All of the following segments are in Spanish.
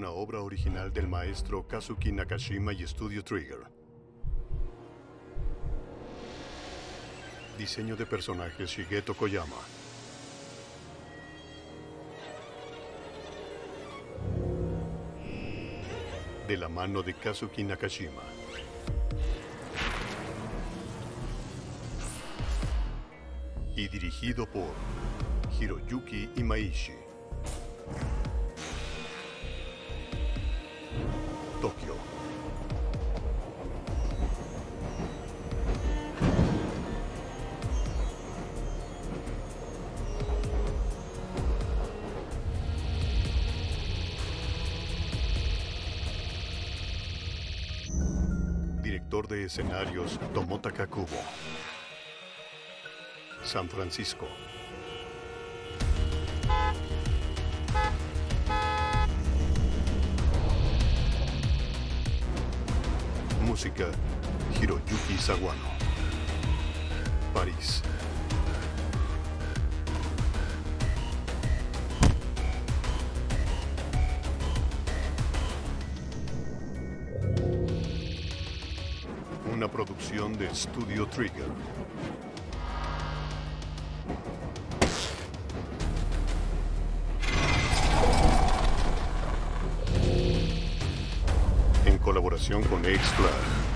una obra original del maestro Kazuki Nakashima y Studio Trigger. Diseño de personajes Shigeto Koyama. De la mano de Kazuki Nakashima. Y dirigido por Hiroyuki Imaishi. Tokio. Director de escenarios Tomotaka Kubo. San Francisco. Música Hiroyuki Sawano. París. Una producción de Studio Trigger. En colaboración con X-Flag.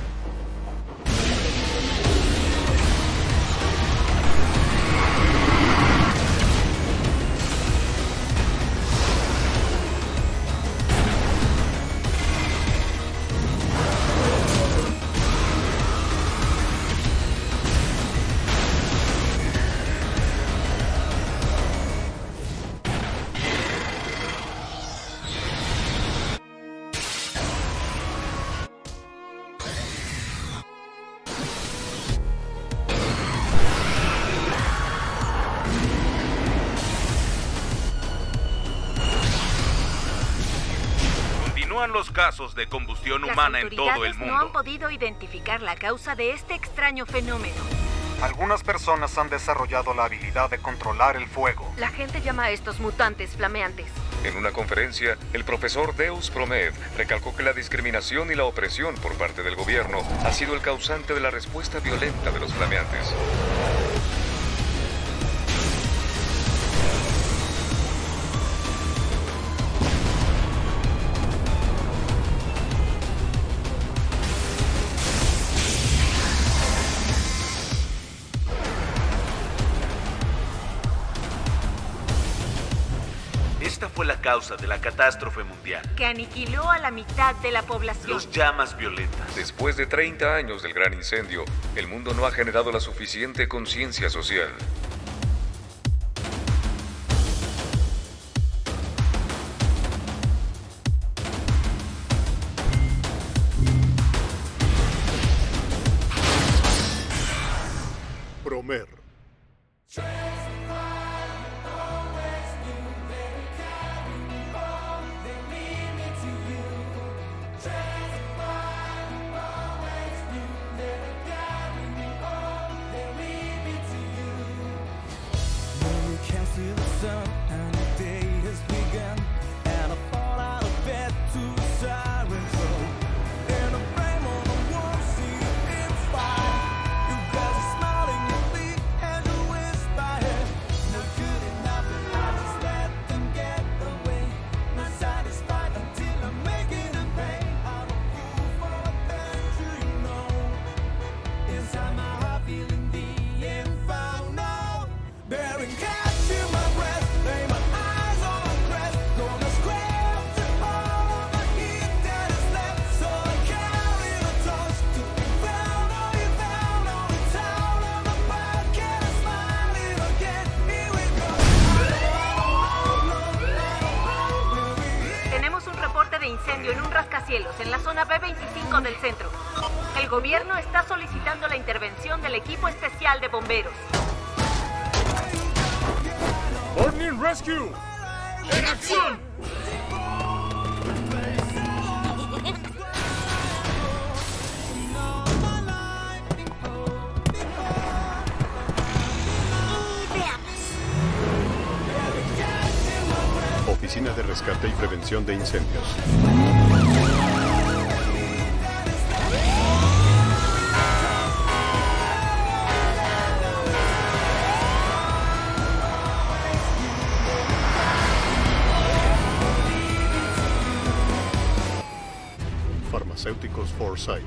Los casos de combustión humana en todo el mundo. No han podido identificar la causa de este extraño fenómeno. Algunas personas han desarrollado la habilidad de controlar el fuego. La gente llama a estos mutantes flameantes. En una conferencia, el profesor Deus Promed recalcó que la discriminación y la opresión por parte del gobierno ha sido el causante de la respuesta violenta de los flameantes. Esta fue la causa de la catástrofe mundial. Que aniquiló a la mitad de la población. Los llamas violentas. Después de 30 años del gran incendio, el mundo no ha generado la suficiente conciencia social. Promer. Incendio en un rascacielos en la zona B25 del centro. El gobierno está solicitando la intervención del equipo especial de bomberos. Burning Rescue. ¡En acción! Oficina de Rescate y Prevención de Incendios. Farmacéuticos Foresight.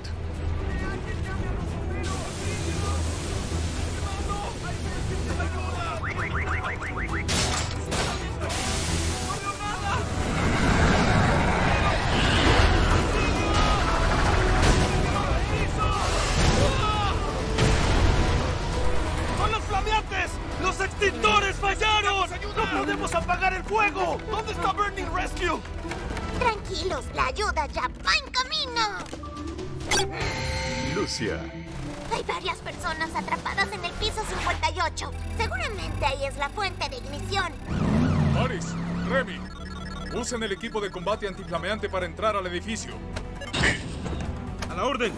¡Son los flameantes! ¡Los extintores fallaron! ¡No podemos apagar el fuego! ¿Dónde está Burning Rescue? Tranquilos, la ayuda ya va en camino. Lucia. Hay varias personas atrapadas en el piso 58. Seguramente ahí es la fuente de ignición. Paris, Remy, usen el equipo de combate antiflameante para entrar al edificio. ¡A la orden!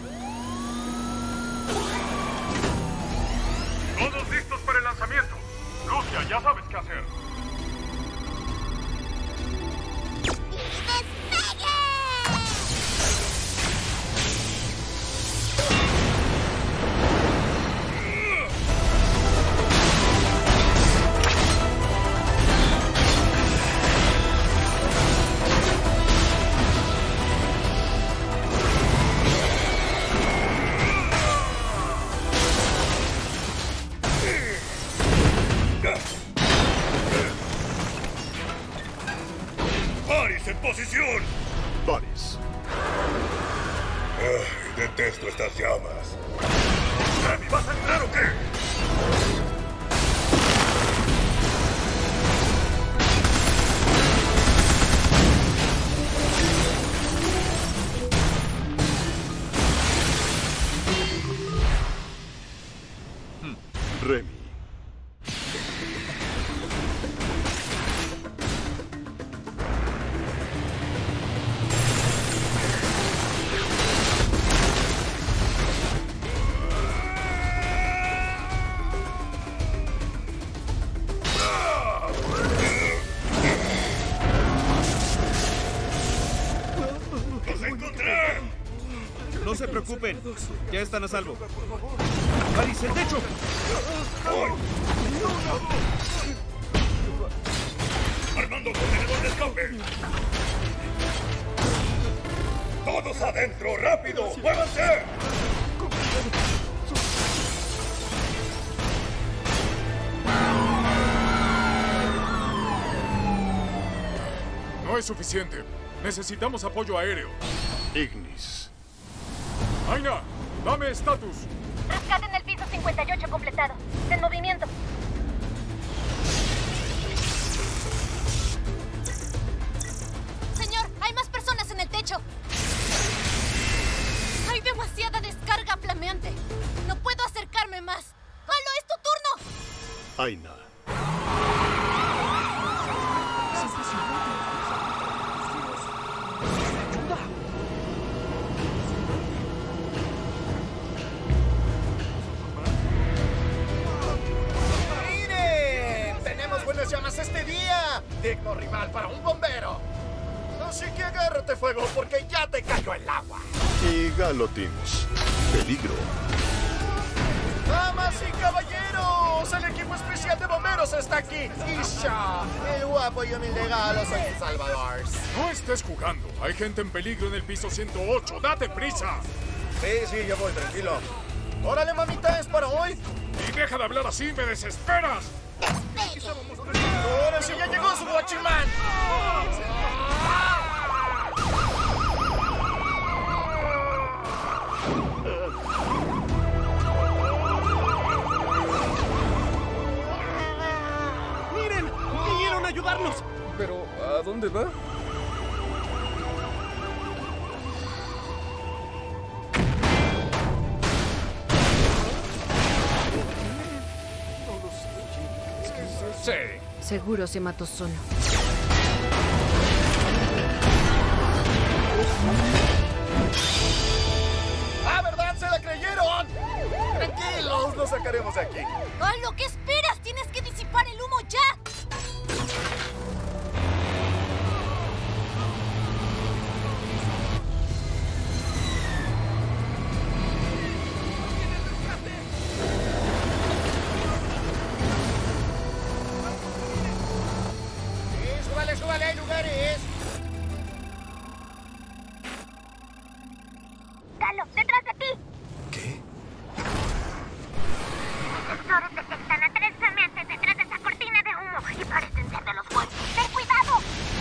Todos listos para el lanzamiento. Lucia, ya sabes qué hacer. ¡Paris en posición! Paris. Ay, detesto estas llamas. ¿Remy, vas a entrar o qué? Remy. ¡Los encontré! No se preocupen, ya están a salvo. ¡Paris, el techo! ¡Armando contenedor de escape! ¡Todos adentro! ¡Rápido! ¡Muévanse! No es suficiente. Necesitamos apoyo aéreo. Ignis. Aina, dame estatus. Rescate en el piso 58 completado. En movimiento. Señor, hay más personas en el techo. Hay demasiada descarga flameante. No puedo acercarme más. ¡Halo, es tu turno! Aina. ¡Miren! ¡Tenemos buenas llamas este día! Digno rival para un bombero. Así que agárrate fuego porque ya te cayó el agua. Y Galotins. Peligro. ¡Damas y caballeros! El equipo especial de bomberos está aquí. ¡Isha! El guapo y humilde Galo soy El Salvador. No estés jugando. Hay gente en peligro en el piso 108. ¡Date prisa! Sí, yo voy, tranquilo. ¡Órale, mamita! ¿Es para hoy? Y deja de hablar así, me desesperas. ¡Ahora sí ya llegó su guachimán! ¡Miren! ¡Vinieron a ayudarnos! ¿Pero a dónde va? Sí. Seguro se mató solo. ¡Ah, verdad! ¡Se la creyeron! Tranquilos, los sacaremos de aquí. ¡Halo, qué esperas! ¡Tienes que disipar el humo ya! ¡Súbale, hay lugares! Galo, detrás de ti. ¿Qué? Los sensores detectan a 3 flameantes detrás de esa cortina de humo y parecen ser de los fuegos. ¡Ten cuidado!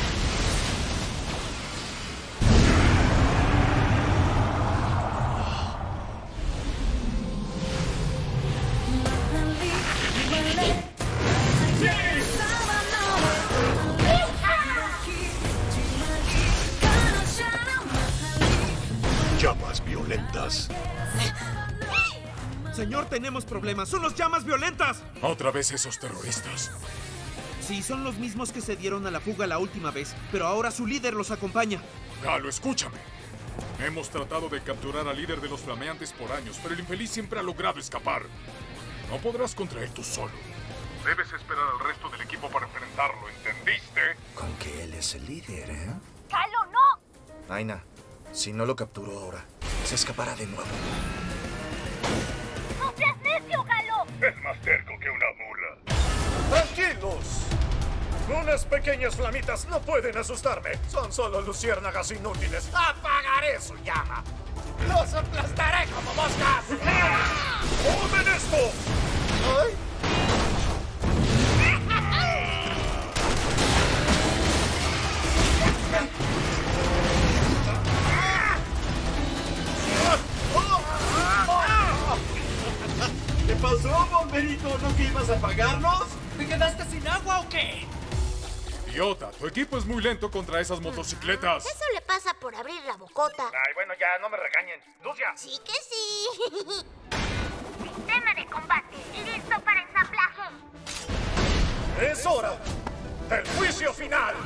Llamas violentas. Señor, tenemos problemas. ¡Son los llamas violentas! ¿Otra vez esos terroristas? Sí, son los mismos que se dieron a la fuga la última vez, pero ahora su líder los acompaña. Galo, escúchame. Hemos tratado de capturar al líder de los flameantes por años, pero el infeliz siempre ha logrado escapar. No podrás contra él tú solo. Debes esperar al resto del equipo para enfrentarlo, ¿entendiste? Con que él es el líder, ¿eh? ¡Galo, no! Aina, si no lo capturo ahora, se escapará de nuevo. ¡No seas necio, Galo! Es más terco que una mula. ¡Tranquilos! Unas pequeñas flamitas no pueden asustarme. Son solo luciérnagas inútiles. ¡Apagaré su llama! ¡Los aplastaré como moscas! ¡Tomen esto! ¡Ay! ¿Qué pasó, bomberito? ¿No que ibas a apagarnos? ¿Te quedaste sin agua o qué? Idiota, tu equipo es muy lento contra esas motocicletas. Eso le pasa por abrir la bocota. Ay, bueno, ya, no me regañen. ¡Lucia! Sí que sí. Sistema de combate, listo para ensamblaje. ¡Es hora del juicio final!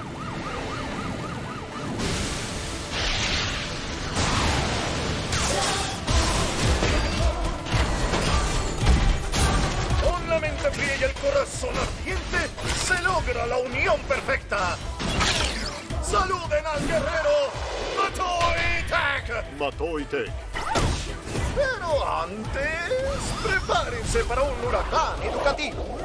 Con la mente fría y el corazón ardiente, se logra la unión perfecta. ¡Saluden al guerrero Matoi Tech! Matoi Tech. Pero antes, prepárense para un huracán educativo.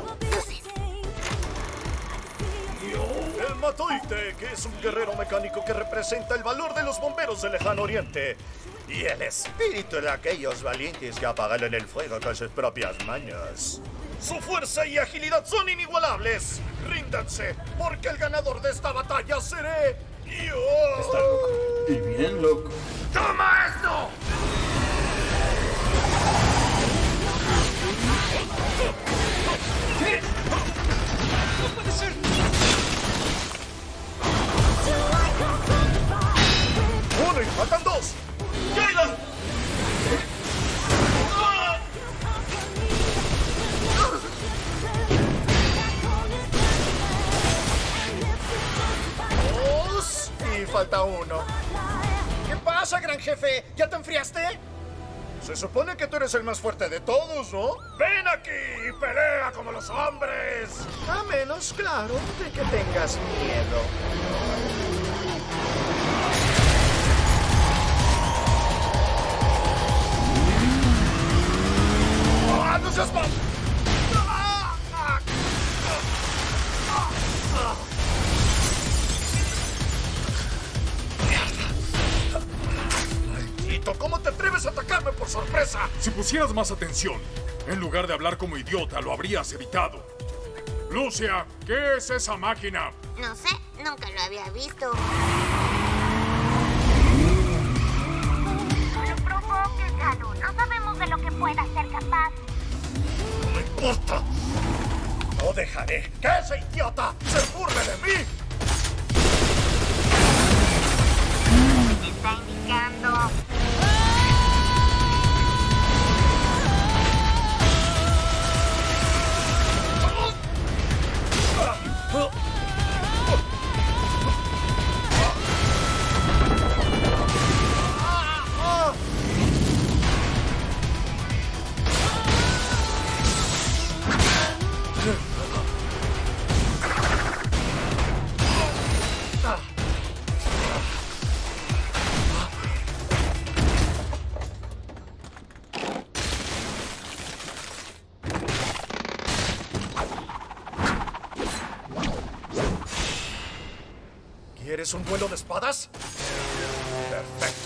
El Matoi Tech es un guerrero mecánico que representa el valor de los bomberos del lejano oriente y el espíritu de aquellos valientes que apagan el fuego con sus propias manos. Su fuerza y agilidad son inigualables. Ríndanse, porque el ganador de esta batalla seré yo. Está loco. Y bien loco. ¡Toma esto! ¿Qué? ¡No puede ser! ¡Uno y faltan dos! ¡Jayden! ¡Dos! Y falta uno. ¿Qué pasa, gran jefe? ¿Ya te enfriaste? Se supone que tú eres el más fuerte de todos, ¿no? ¡Ven aquí y pelea como los hombres! A menos, claro, de que tengas miedo. ¡Ah, no seas mal! ¡Maldito! ¿Cómo te atreves a atacarme por sorpresa? Si pusieras más atención, en lugar de hablar como idiota, lo habrías evitado. Lucia, ¿qué es esa máquina? No sé, nunca lo había visto. No provoques, Galo. No sabemos de lo que pueda ser capaz. No me importa. No dejaré que ese idiota se burle de mí. Me está indicando. ¿Quieres un duelo de espadas? Perfecto.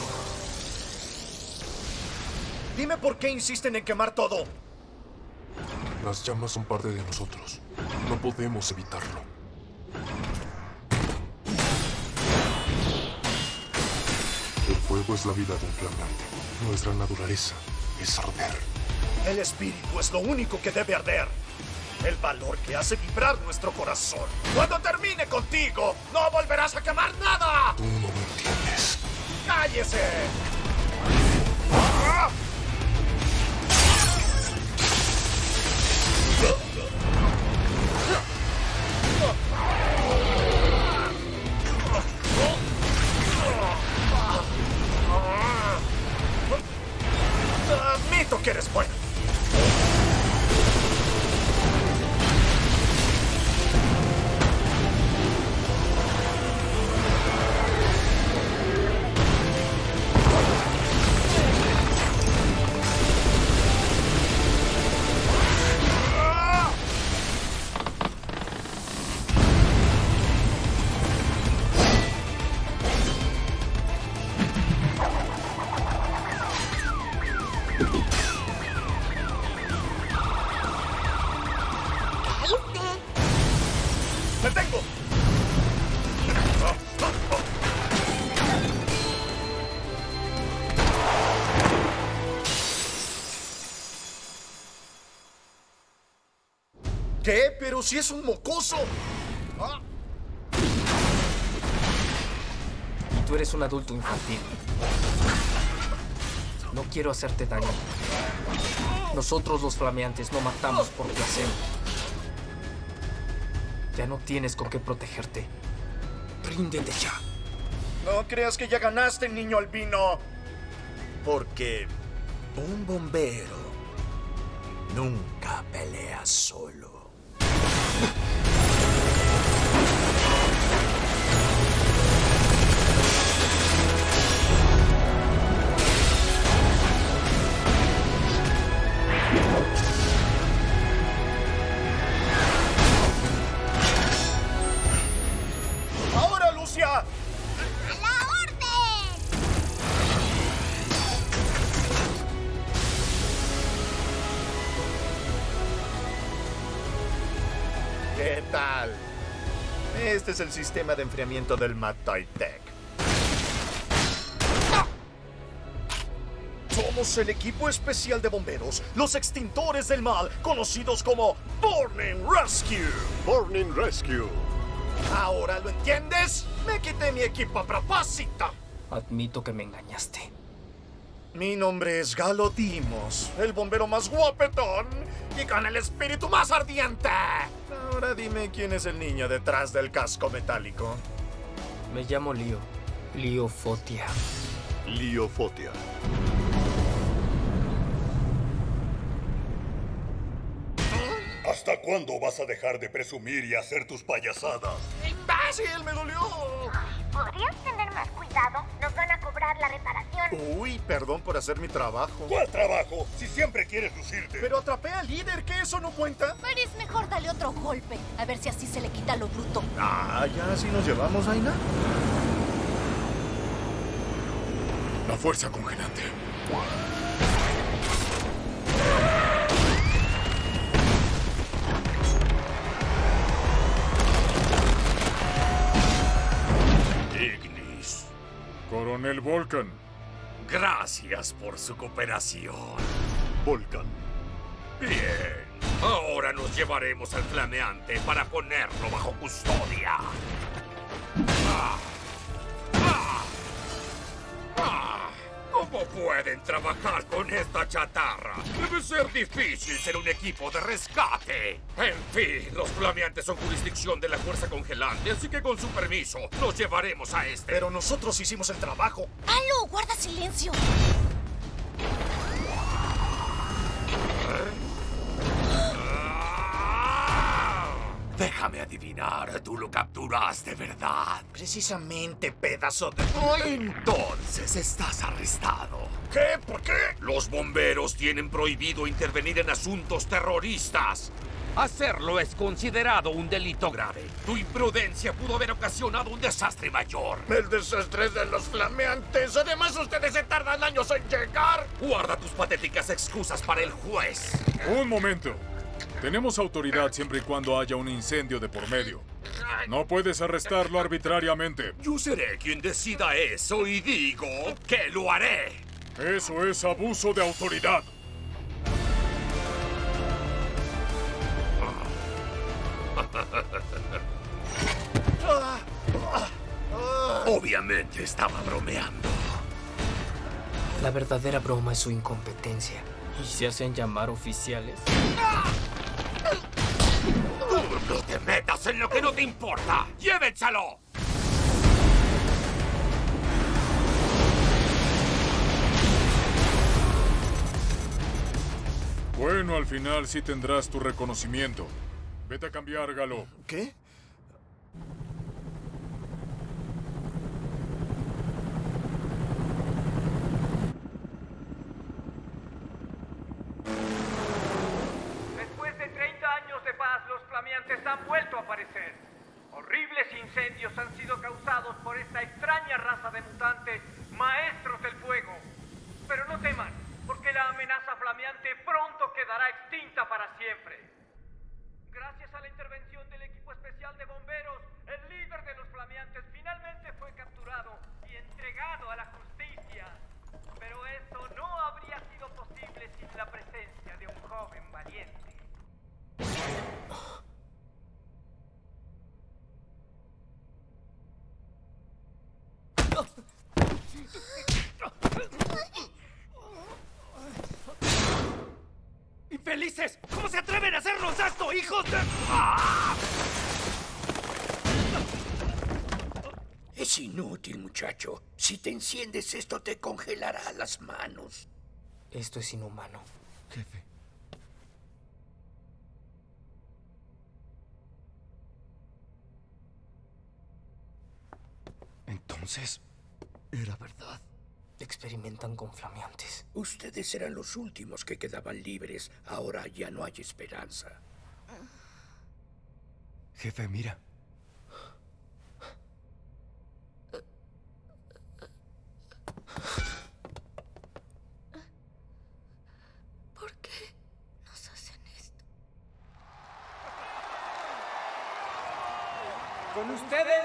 Dime por qué insisten en quemar todo. Las llamas son parte de nosotros. No podemos evitarlo. El fuego es la vida de un flamante. Nuestra naturaleza es arder. El espíritu es lo único que debe arder. El valor que hace vibrar nuestro corazón. Cuando termine contigo, no volverás a quemar nada. Tú no me entiendes. ¡Cállese! ¡Ah! Admito que eres bueno. ¡Me tengo! ¿Qué? Pero si es un mocoso. ¿Ah? Tú eres un adulto infantil. No quiero hacerte daño. Nosotros los flameantes no matamos por placer. Ya no tienes con qué protegerte. Ríndete ya. No creas que ya ganaste, niño albino. Porque un bombero nunca pelea solo. ¡Ahora, Lucia! ¡A la orden! ¿Qué tal? Este es el sistema de enfriamiento del Matoy-Tech. Somos el equipo especial de bomberos, los extintores del mal, conocidos como Burning Rescue. Burning Rescue. ¿Ahora lo entiendes? Me quité mi equipo a propósito. Admito que me engañaste. Mi nombre es Galo Dimos, el bombero más guapetón y con el espíritu más ardiente. Ahora dime quién es el niño detrás del casco metálico. Me llamo Leo. Leo Fotia. Leo Fotia. ¿Hasta cuándo vas a dejar de presumir y hacer tus payasadas? ¡Imbécil! ¡Me dolió! ¿Podrías tener más cuidado? Nos van a cobrar la reparación. Uy, perdón por hacer mi trabajo. ¿Cuál trabajo? Si siempre quieres lucirte. Pero atrapé al líder, ¿que eso no cuenta? Pero es mejor dale otro golpe. A ver si así se le quita lo bruto. Ah, ya así nos llevamos, Aina. La fuerza congelante. Ignis. Coronel Volcan. Gracias por su cooperación. Volcan. Bien. Ahora nos llevaremos al flameante para ponerlo bajo custodia. ¿Cómo pueden trabajar con esta chatarra? Debe ser difícil ser un equipo de rescate. En fin, los flameantes son jurisdicción de la fuerza congelante, así que con su permiso, nos llevaremos a este. Pero nosotros hicimos el trabajo. ¡Halo! ¡Guarda silencio! Déjame adivinar, tú lo capturaste, ¿verdad? Precisamente, pedazo de... Entonces estás arrestado. ¿Qué? ¿Por qué? Los bomberos tienen prohibido intervenir en asuntos terroristas. Hacerlo es considerado un delito grave. Tu imprudencia pudo haber ocasionado un desastre mayor. El desastre de los flameantes. Además, ustedes se tardan años en llegar. Guarda tus patéticas excusas para el juez. Un momento. Tenemos autoridad siempre y cuando haya un incendio de por medio. No puedes arrestarlo arbitrariamente. Yo seré quien decida eso y digo que lo haré. Eso es abuso de autoridad. Obviamente estaba bromeando. La verdadera broma es su incompetencia. ¿Y se hacen llamar oficiales? No te metas en lo que no te importa. ¡Llévenselo! Bueno, al final sí tendrás tu reconocimiento. Vete a cambiar, Galo. ¿Qué? Después de 30 años de paz, los flameantes han vuelto a aparecer. Horribles incendios han sido causados por esta extraña raza de mutantes, maestros del fuego. Pero no teman, porque la amenaza flameante pronto quedará extinta para siempre. Gracias a la intervención del equipo especial de bomberos, el líder de los flameantes finalmente fue capturado y entregado a la justicia. Pero esto no habría sido posible sin la presencia de un joven valiente. ¡Infelices! ¿Cómo se atreven a hacernos esto, hijos de...? Es inútil, muchacho. Si te enciendes, esto te congelará las manos. Esto es inhumano. Jefe. Entonces, era verdad. Experimentan con flameantes. Ustedes eran los últimos que quedaban libres. Ahora ya no hay esperanza. Jefe, mira. ¿Por qué nos hacen esto? Con ustedes,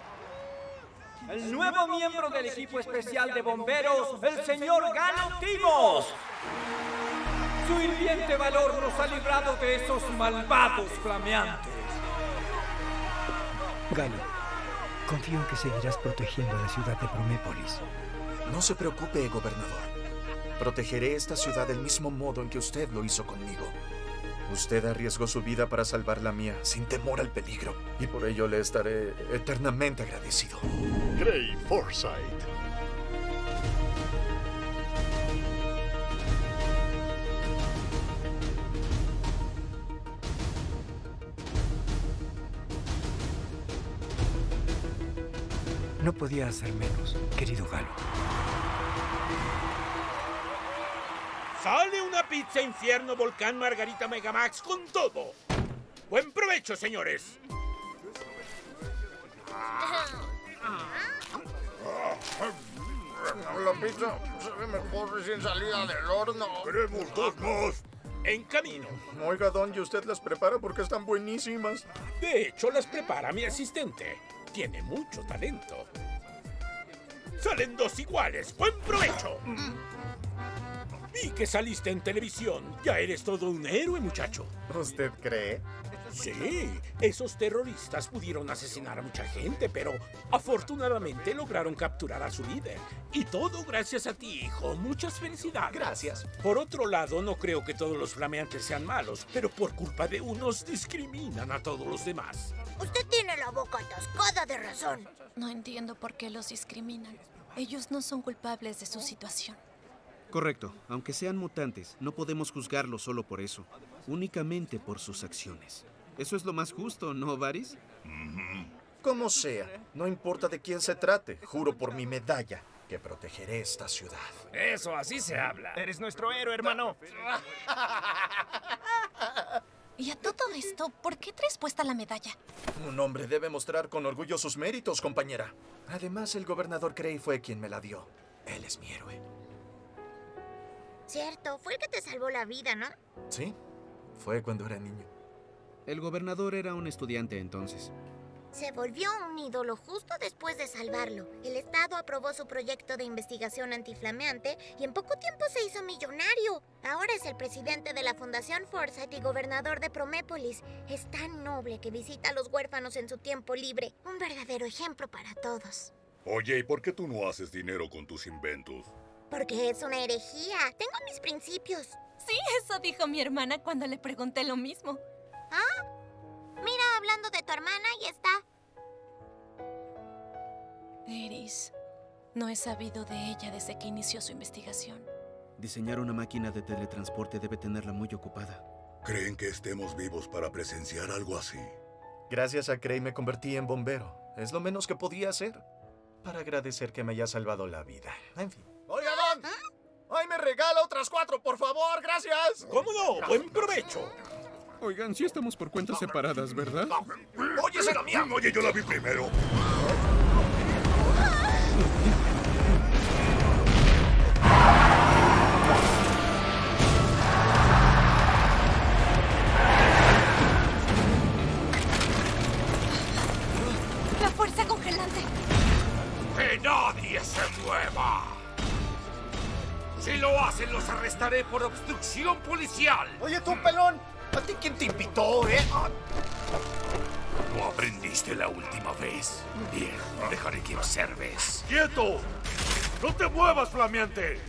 el nuevo miembro del equipo especial de bomberos, el señor Galo Timos. Su hirviente valor nos ha librado de esos malvados flameantes. Galo, confío en que seguirás protegiendo a la ciudad de Promépolis. No se preocupe, gobernador. Protegeré esta ciudad del mismo modo en que usted lo hizo conmigo. Usted arriesgó su vida para salvar la mía, sin temor al peligro. Y por ello le estaré eternamente agradecido. Gray Forsyth. No podía hacer menos, querido Galo. Sale una pizza Infierno Volcán Margarita Megamax con todo. Buen provecho, señores. La pizza se ve mejor recién salida del horno. Queremos dos más. En camino. Oiga, don, ¿y usted las prepara porque están buenísimas? De hecho, las prepara mi asistente. Tiene mucho talento. Salen dos iguales. ¡Buen provecho! Vi que saliste en televisión. Ya eres todo un héroe, muchacho. ¿Usted cree? Sí, esos terroristas pudieron asesinar a mucha gente, pero afortunadamente lograron capturar a su líder. Y todo gracias a ti, hijo. Muchas felicidades. Gracias. Por otro lado, no creo que todos los flameantes sean malos, pero por culpa de unos discriminan a todos los demás. Usted tiene la boca atascada de razón. No entiendo por qué los discriminan. Ellos no son culpables de su situación. Correcto. Aunque sean mutantes, no podemos juzgarlos solo por eso. Únicamente por sus acciones. Eso es lo más justo, ¿no, Varys? Como sea, no importa de quién se trate, juro por mi medalla que protegeré esta ciudad. Eso, así se habla. Eres nuestro héroe, hermano. Y a todo esto, ¿por qué traes puesta la medalla? Un hombre debe mostrar con orgullo sus méritos, compañera. Además, el gobernador Grey fue quien me la dio. Él es mi héroe. Cierto, fue el que te salvó la vida, ¿no? Sí, fue cuando era niño. El gobernador era un estudiante entonces. Se volvió un ídolo justo después de salvarlo. El Estado aprobó su proyecto de investigación antiflameante y en poco tiempo se hizo millonario. Ahora es el presidente de la Fundación Forsyth y gobernador de Promépolis. Es tan noble que visita a los huérfanos en su tiempo libre. Un verdadero ejemplo para todos. Oye, ¿y por qué tú no haces dinero con tus inventos? Porque es una herejía. Tengo mis principios. Sí, eso dijo mi hermana cuando le pregunté lo mismo. ¿Ah? Mira, hablando de tu hermana, y está. Eris, no he sabido de ella desde que inició su investigación. Diseñar una máquina de teletransporte debe tenerla muy ocupada. ¿Creen que estemos vivos para presenciar algo así? Gracias a Grey me convertí en bombero. Es lo menos que podía hacer. Para agradecer que me haya salvado la vida. En fin. ¡Oiga, Don! ¡Ay, me regala otras 4, por favor! ¡Gracias! ¿Cómo no? ¡Buen provecho! Oigan, sí estamos por cuentas separadas, ¿verdad? ¡Oye, esa era mía! Oye, yo la vi primero. ¡La fuerza congelante! ¡Que nadie se mueva! Si lo hacen, los arrestaré por obstrucción policial. Oye, tú, pelón. ¿A ti quién te invitó, eh? ¿No aprendiste la última vez? Bien, dejaré que observes. ¡Quieto! ¡No te muevas, flameante!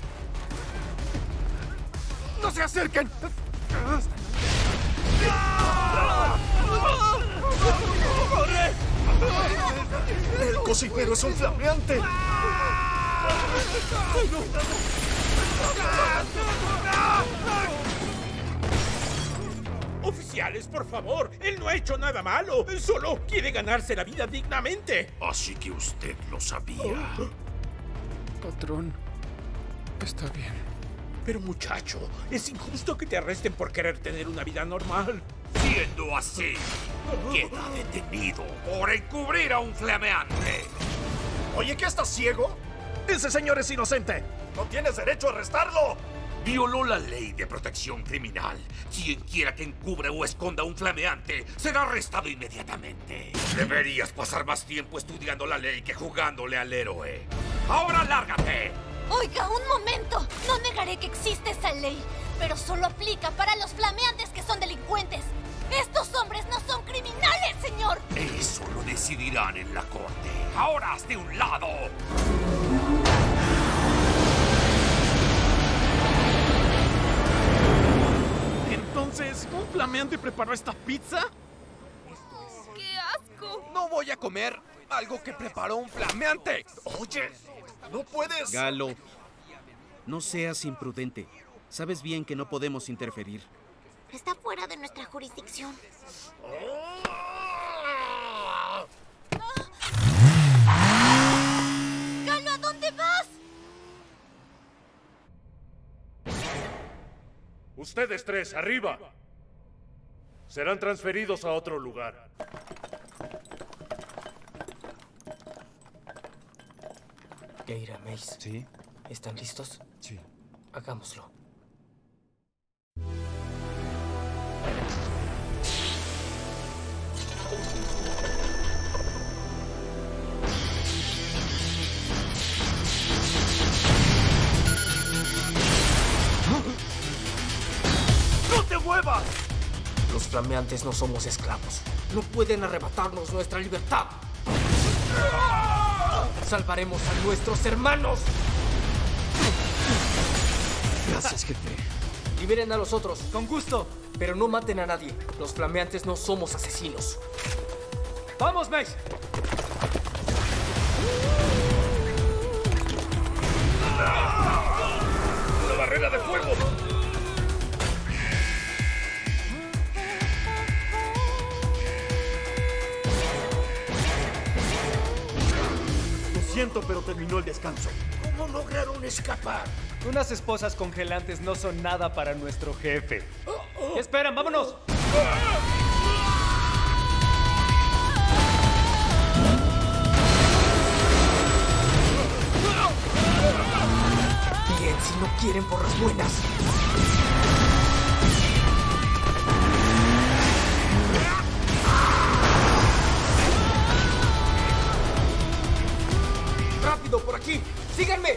¡No se acerquen! ¡Corre! ¡El cocinero es un flameante! Oficiales, por favor, él no ha hecho nada malo. Él solo quiere ganarse la vida dignamente. Así que usted lo sabía. Patrón, está bien. Pero muchacho, es injusto que te arresten por querer tener una vida normal. Siendo así, queda detenido por encubrir a un flameante. Oye, ¿qué estás ciego? Ese señor es inocente. No tienes derecho a arrestarlo. Violó la ley de protección criminal. Quien quiera que encubra o esconda a un flameante será arrestado inmediatamente. Deberías pasar más tiempo estudiando la ley que jugándole al héroe. ¡Ahora lárgate! Oiga, un momento. No negaré que existe esa ley, pero solo aplica para los flameantes que son delincuentes. Estos hombres no son criminales, señor. Eso lo decidirán en la corte. ¡Ahora hazte un lado! Entonces, ¿un flameante preparó esta pizza? ¡Qué asco! No voy a comer algo que preparó un flameante. Oye, no puedes. Galo, no seas imprudente. Sabes bien que no podemos interferir. Está fuera de nuestra jurisdicción. ¡Galo, ¿a dónde vas? Ustedes 3, arriba. Serán transferidos a otro lugar. Keira, Mace. ¿Sí? ¿Están listos? Sí. Hagámoslo. ¡No te muevas! Los flameantes no somos esclavos. No pueden arrebatarnos nuestra libertad. Salvaremos a nuestros hermanos. Gracias, jefe. Liberen a los otros. Con gusto. Pero no maten a nadie. Los flameantes no somos asesinos. ¡Vamos, Mace! ¡La barrera de fuego! siento, pero terminó el descanso. ¿Cómo lograron escapar? Unas esposas congelantes no son nada para nuestro jefe. ¿Qué esperan? ¡Vámonos! Bien, si no quieren por las buenas. ¡Rápido, por aquí! ¡Síganme!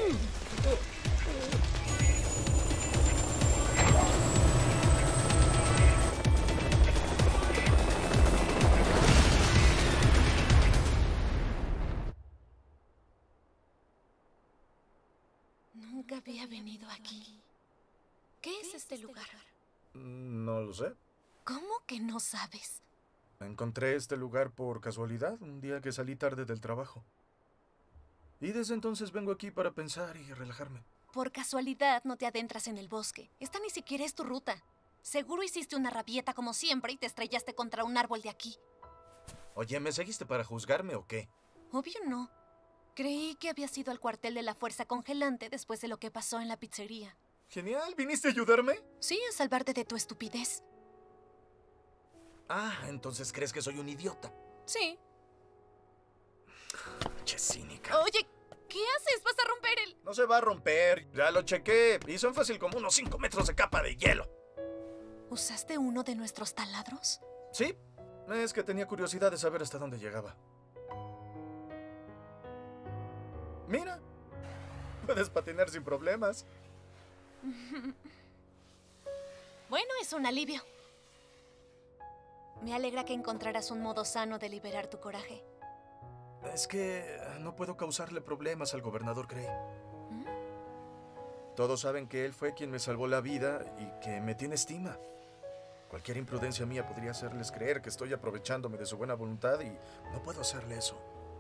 Nunca había venido aquí. ¿Qué es este lugar? No lo sé. ¿Cómo que no sabes? Encontré este lugar por casualidad, un día que salí tarde del trabajo. Y desde entonces vengo aquí para pensar y relajarme. Por casualidad no te adentras en el bosque. Esta ni siquiera es tu ruta. Seguro hiciste una rabieta como siempre y te estrellaste contra un árbol de aquí. Oye, ¿me seguiste para juzgarme o qué? Obvio no. Creí que habías ido al cuartel de la Fuerza Congelante después de lo que pasó en la pizzería. Genial, ¿viniste a ayudarme? Sí, a salvarte de tu estupidez. Ah, entonces crees que soy un idiota. Sí. Che cínica. Oye, ¿qué haces? ¿Vas a romper el...? No se va a romper, ya lo chequé. Y son fácil como unos 5 metros de capa de hielo. ¿Usaste uno de nuestros taladros? Sí, es que tenía curiosidad de saber hasta dónde llegaba. Mira, puedes patinar sin problemas. Bueno, es un alivio. Me alegra que encontraras un modo sano de liberar tu coraje. Es que no puedo causarle problemas al gobernador Gray. Todos saben que él fue quien me salvó la vida y que me tiene estima. Cualquier imprudencia mía podría hacerles creer que estoy aprovechándome de su buena voluntad y no puedo hacerle eso.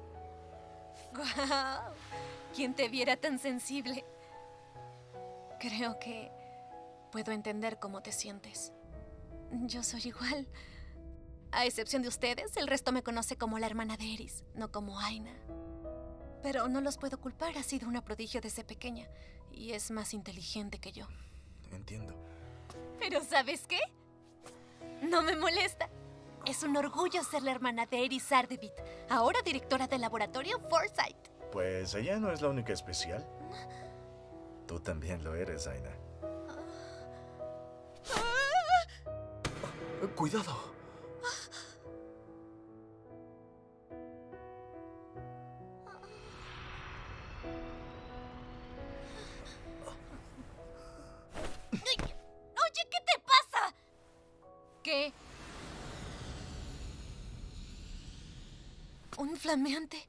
¡Guau! ¿Quién te viera tan sensible? Creo que puedo entender cómo te sientes. Yo soy igual. A excepción de ustedes, el resto me conoce como la hermana de Eris, no como Aina. Pero no los puedo culpar, ha sido una prodigio desde pequeña y es más inteligente que yo. Entiendo. Pero ¿sabes qué? No me molesta. Es un orgullo ser la hermana de Eris Ardevit, ahora directora del laboratorio Foresight. Pues ella no es la única especial. Tú también lo eres, Aina. Cuidado. Oye, ¿qué te pasa? ¿Qué? ¿Un flameante?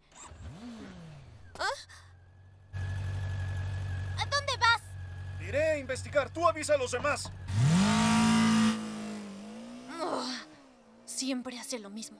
¿Ah? ¿A dónde vas? Iré a investigar. Tú avisa a los demás. Oh, siempre hace lo mismo.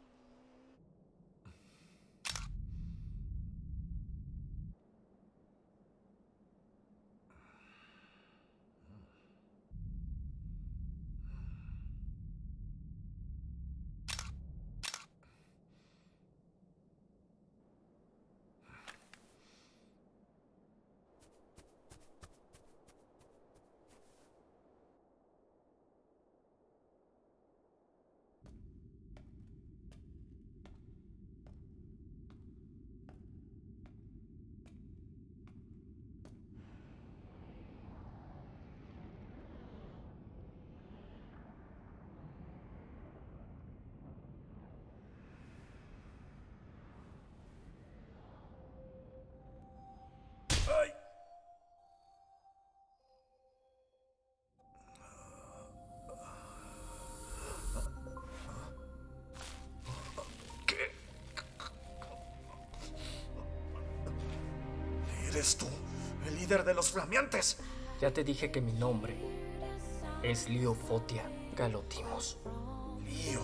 ¿Eres tú, el líder de los flameantes? Ya te dije que mi nombre es Lío Fotia Galotimos. Lío.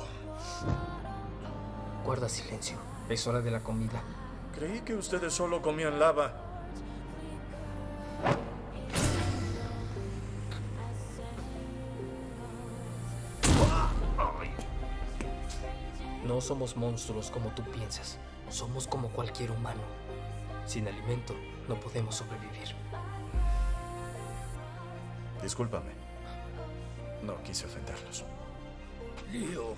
Guarda silencio. Es hora de la comida. Creí que ustedes solo comían lava. No somos monstruos como tú piensas. Somos como cualquier humano. Sin alimento, no podemos sobrevivir. Discúlpame. No quise ofenderlos. Leo.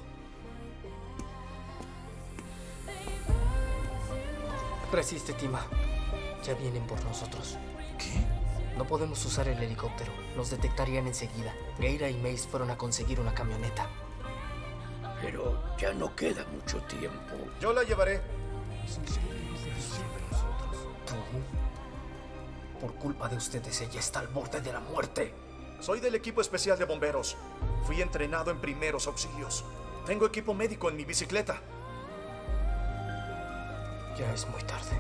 Resiste, Tima. Ya vienen por nosotros. ¿Qué? No podemos usar el helicóptero. Nos detectarían enseguida. Geira y Mace fueron a conseguir una camioneta. Pero ya no queda mucho tiempo. Yo la llevaré. ¿Tú? Por culpa de ustedes, ella está al borde de la muerte. Soy del equipo especial de bomberos. Fui entrenado en primeros auxilios. Tengo equipo médico en mi bicicleta. Ya es muy tarde.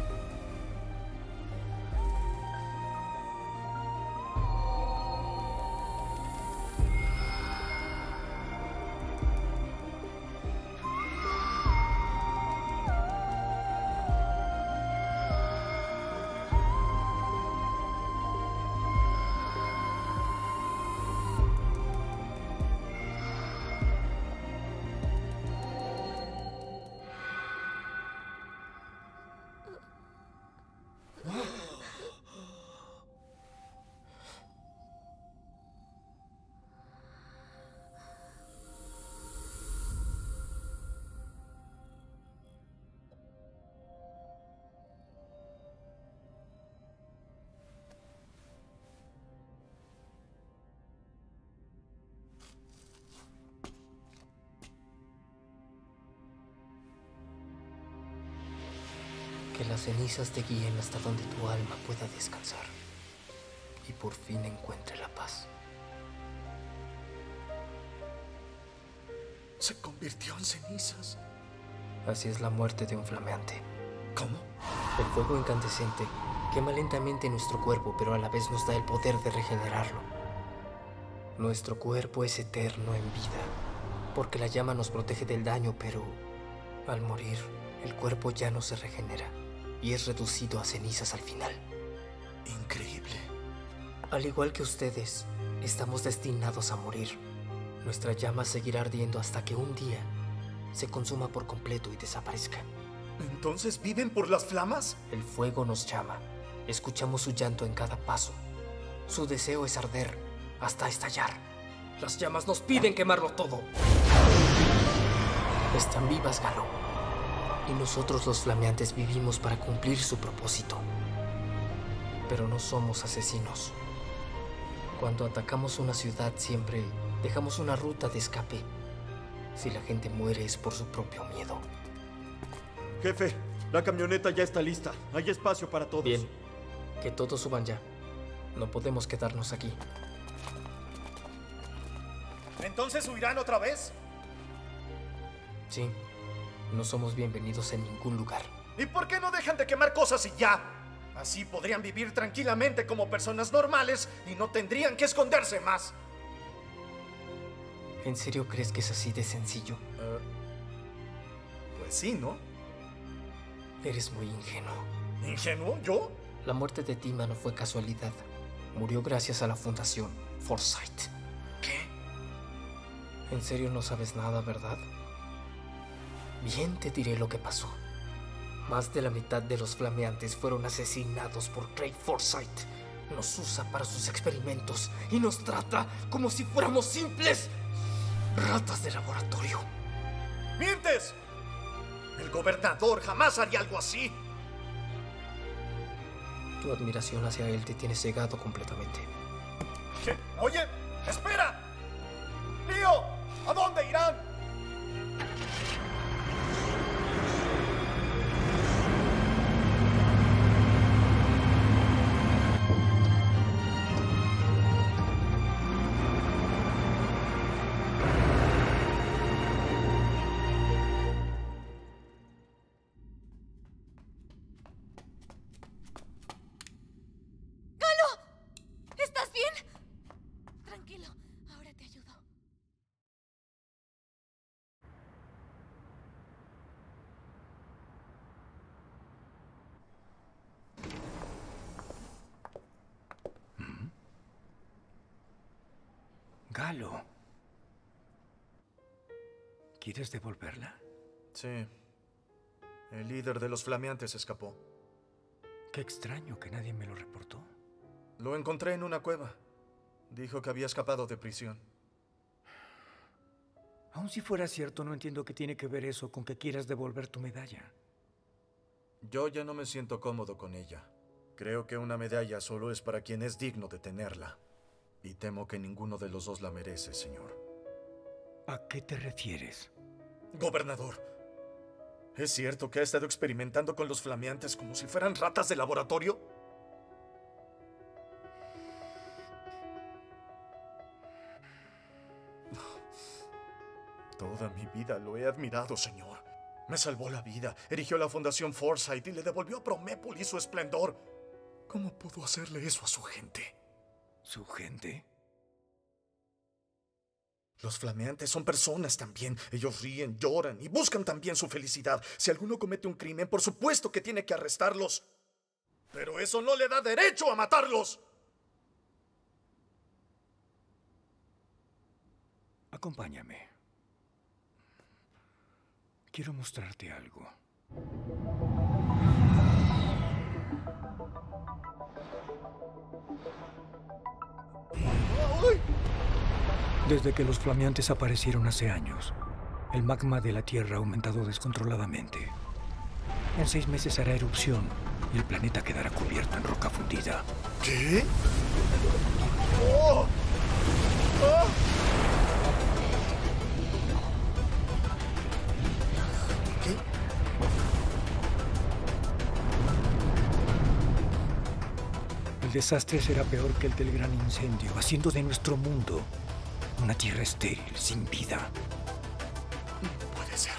Que las cenizas te guíen hasta donde tu alma pueda descansar y por fin encuentre la paz. Se convirtió en cenizas. Así es la muerte de un flameante. ¿Cómo? El fuego incandescente quema lentamente nuestro cuerpo, pero a la vez nos da el poder de regenerarlo. Nuestro cuerpo es eterno en vida, porque la llama nos protege del daño, pero al morir, el cuerpo ya no se regenera y es reducido a cenizas al final. Increíble. Al igual que ustedes, estamos destinados a morir. Nuestra llama seguirá ardiendo hasta que un día se consuma por completo y desaparezca. ¿Entonces viven por las flamas? El fuego nos llama. Escuchamos su llanto en cada paso. Su deseo es arder hasta estallar. Las llamas nos piden quemarlo todo. Están vivas, Galo. Y nosotros los flameantes vivimos para cumplir su propósito. Pero no somos asesinos. Cuando atacamos una ciudad siempre dejamos una ruta de escape. Si la gente muere es por su propio miedo. Jefe, la camioneta ya está lista. Hay espacio para todos. Bien, que todos suban ya. No podemos quedarnos aquí. ¿Entonces huirán otra vez? Sí, no somos bienvenidos en ningún lugar. ¿Y por qué no dejan de quemar cosas y ya? Así podrían vivir tranquilamente como personas normales y no tendrían que esconderse más. ¿En serio crees que es así de sencillo? Pues sí, ¿no? Eres muy ingenuo. ¿Ingenuo? ¿Yo? La muerte de Tima no fue casualidad. Murió gracias a la Fundación Forsyth. ¿Qué? ¿En serio no sabes nada, verdad? Bien, te diré lo que pasó. Más de la mitad de los flameantes fueron asesinados por Craig Forsyth. Nos usa para sus experimentos y nos trata como si fuéramos simples ratas de laboratorio. ¡Mientes! El gobernador jamás haría algo así. Tu admiración hacia él te tiene cegado completamente. ¿Qué? Oye, espera. Leo, ¿a dónde irán? Galo. ¿Quieres devolverla? Sí. El líder de los flameantes escapó. Qué extraño que nadie me lo reportó. Lo encontré en una cueva. Dijo que había escapado de prisión. Aun si fuera cierto, no entiendo qué tiene que ver eso con que quieras devolver tu medalla. Yo ya no me siento cómodo con ella. Creo que una medalla solo es para quien es digno de tenerla. Y temo que ninguno de los dos la merece, señor. ¿A qué te refieres? Gobernador, ¿es cierto que ha estado experimentando con los flameantes como si fueran ratas de laboratorio? Toda mi vida lo he admirado, señor. Me salvó la vida, erigió la Fundación Forsyth y le devolvió a Promépolis su esplendor. ¿Cómo pudo hacerle eso a su gente? ¿Su gente? Los flameantes son personas también. Ellos ríen, lloran y buscan también su felicidad. Si alguno comete un crimen, por supuesto que tiene que arrestarlos. Pero eso no le da derecho a matarlos. Acompáñame. Quiero mostrarte algo. Desde que los flameantes aparecieron hace años, el magma de la Tierra ha aumentado descontroladamente. En 6 meses hará erupción y el planeta quedará cubierto en roca fundida. ¿Qué? ¡Oh! ¡Oh! El desastre será peor que el del gran incendio, haciendo de nuestro mundo una tierra estéril, sin vida. No puede ser.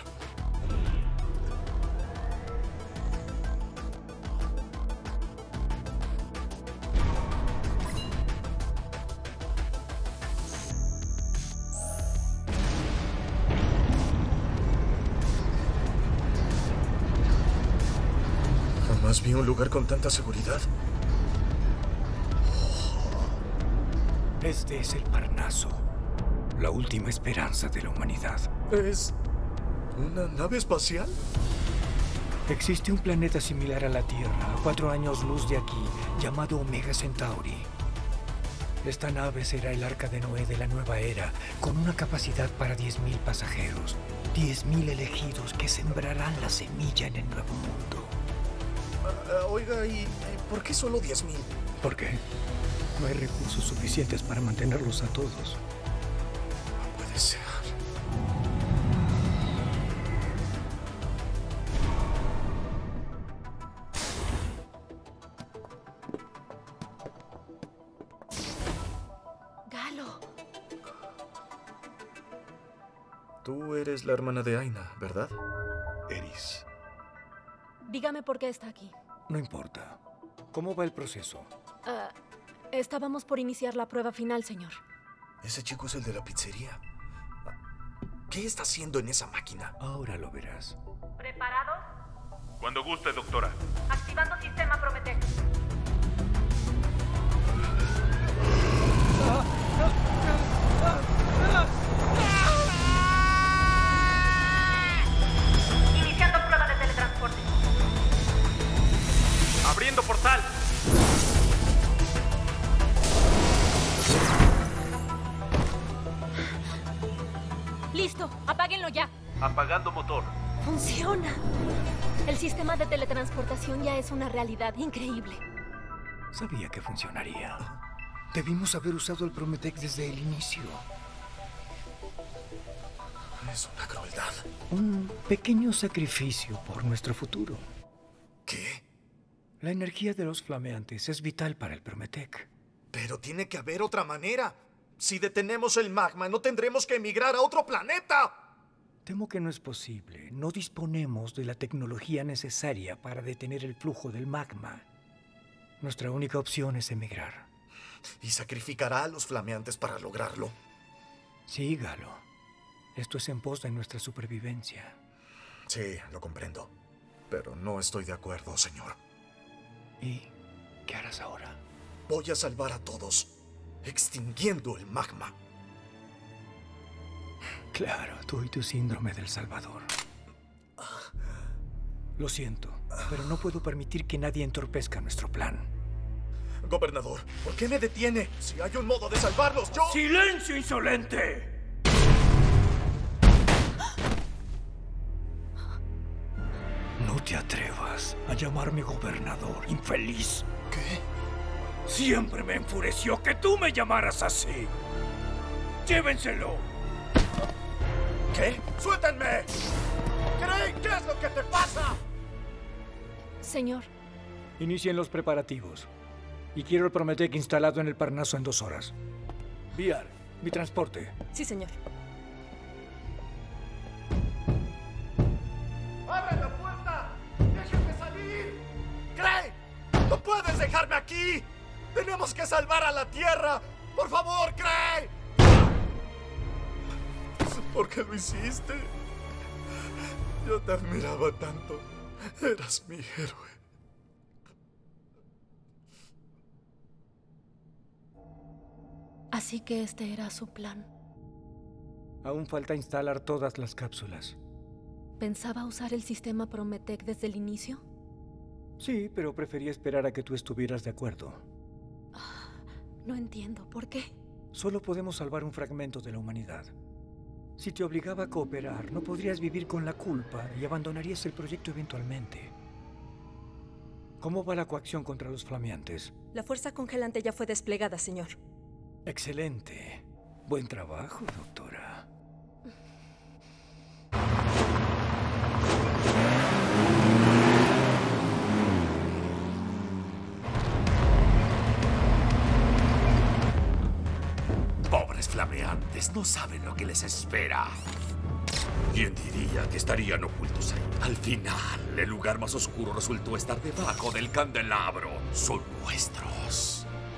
Jamás vi un lugar con tanta seguridad. Este es el Parnaso, la última esperanza de la humanidad. ¿Es una nave espacial? Existe un planeta similar a la Tierra, a 4 años luz de aquí, llamado Omega Centauri. Esta nave será el Arca de Noé de la nueva era, con una capacidad para 10.000 pasajeros. 10.000 elegidos que sembrarán la semilla en el nuevo mundo. Oiga, ¿y por qué solo 10.000? ¿Por qué? No hay recursos suficientes para mantenerlos a todos. No puede ser. Galo. Tú eres la hermana de Aina, ¿verdad? Eris. Dígame por qué está aquí. No importa. ¿Cómo va el proceso? Estábamos por iniciar la prueba final, señor. Ese chico es el de la pizzería. ¿Qué está haciendo en esa máquina? Ahora lo verás. ¿Preparados? Cuando guste, doctora. Activando sistema Prometec. Iniciando prueba de teletransporte. Abriendo portal. Listo, apáguenlo ya. Apagando motor. Funciona. El sistema de teletransportación ya es una realidad increíble. Sabía que funcionaría. Debimos haber usado el Prometec desde el inicio. Es una crueldad. Un pequeño sacrificio por nuestro futuro. ¿Qué? La energía de los flameantes es vital para el Prometec. Pero tiene que haber otra manera. Si detenemos el magma, no tendremos que emigrar a otro planeta. Temo que no es posible. No disponemos de la tecnología necesaria para detener el flujo del magma. Nuestra única opción es emigrar. ¿Y sacrificará a los flameantes para lograrlo? Sí, Galo. Esto es en pos de nuestra supervivencia. Sí, lo comprendo. Pero no estoy de acuerdo, señor. ¿Y qué harás ahora? Voy a salvar a todos, extinguiendo el magma. Claro, tú y tu síndrome del Salvador. Lo siento, pero no puedo permitir que nadie entorpezca nuestro plan. Gobernador, ¿por qué me detiene? Si hay un modo de salvarlos, yo... ¡Silencio, insolente! No te atrevas a llamarme gobernador, infeliz. ¿Qué? Siempre me enfureció que tú me llamaras así. ¡Llévenselo! ¿Qué? ¡Suéltenme! Gray, ¿qué es lo que te pasa? Señor. Inicien los preparativos. Y quiero el Prometec instalado en el Parnaso en 2 horas. VR, mi transporte. Sí, señor. ¡Abre la puerta! ¡Déjenme salir! ¡Gray! ¡No puedes dejarme aquí! ¡Tenemos que salvar a la Tierra! ¡Por favor, Gray! ¿Por qué lo hiciste? Yo te admiraba tanto. Eras mi héroe. Así que este era su plan. Aún falta instalar todas las cápsulas. ¿Pensaba usar el sistema Prometec desde el inicio? Sí, pero preferí esperar a que tú estuvieras de acuerdo. No entiendo, ¿por qué? Solo podemos salvar un fragmento de la humanidad. Si te obligaba a cooperar, no podrías vivir con la culpa y abandonarías el proyecto eventualmente. ¿Cómo va la coacción contra los flameantes? La fuerza congelante ya fue desplegada, señor. Excelente. Buen trabajo, doctora. Pobres flameantes, no saben lo que les espera. ¿Quién diría que estarían ocultos ahí? Al final, el lugar más oscuro resultó estar debajo del candelabro. Son nuestros.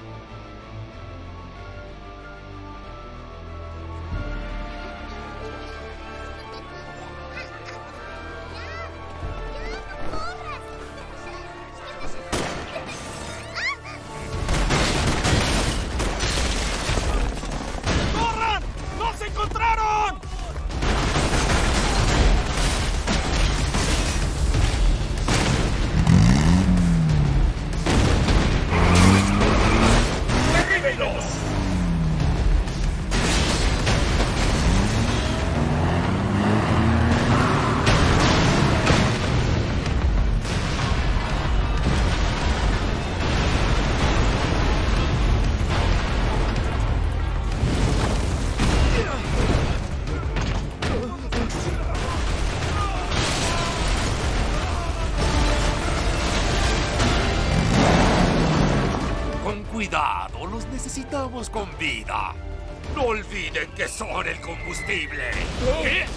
Cuidado, los necesitamos con vida. No olviden que son el combustible. ¿Qué?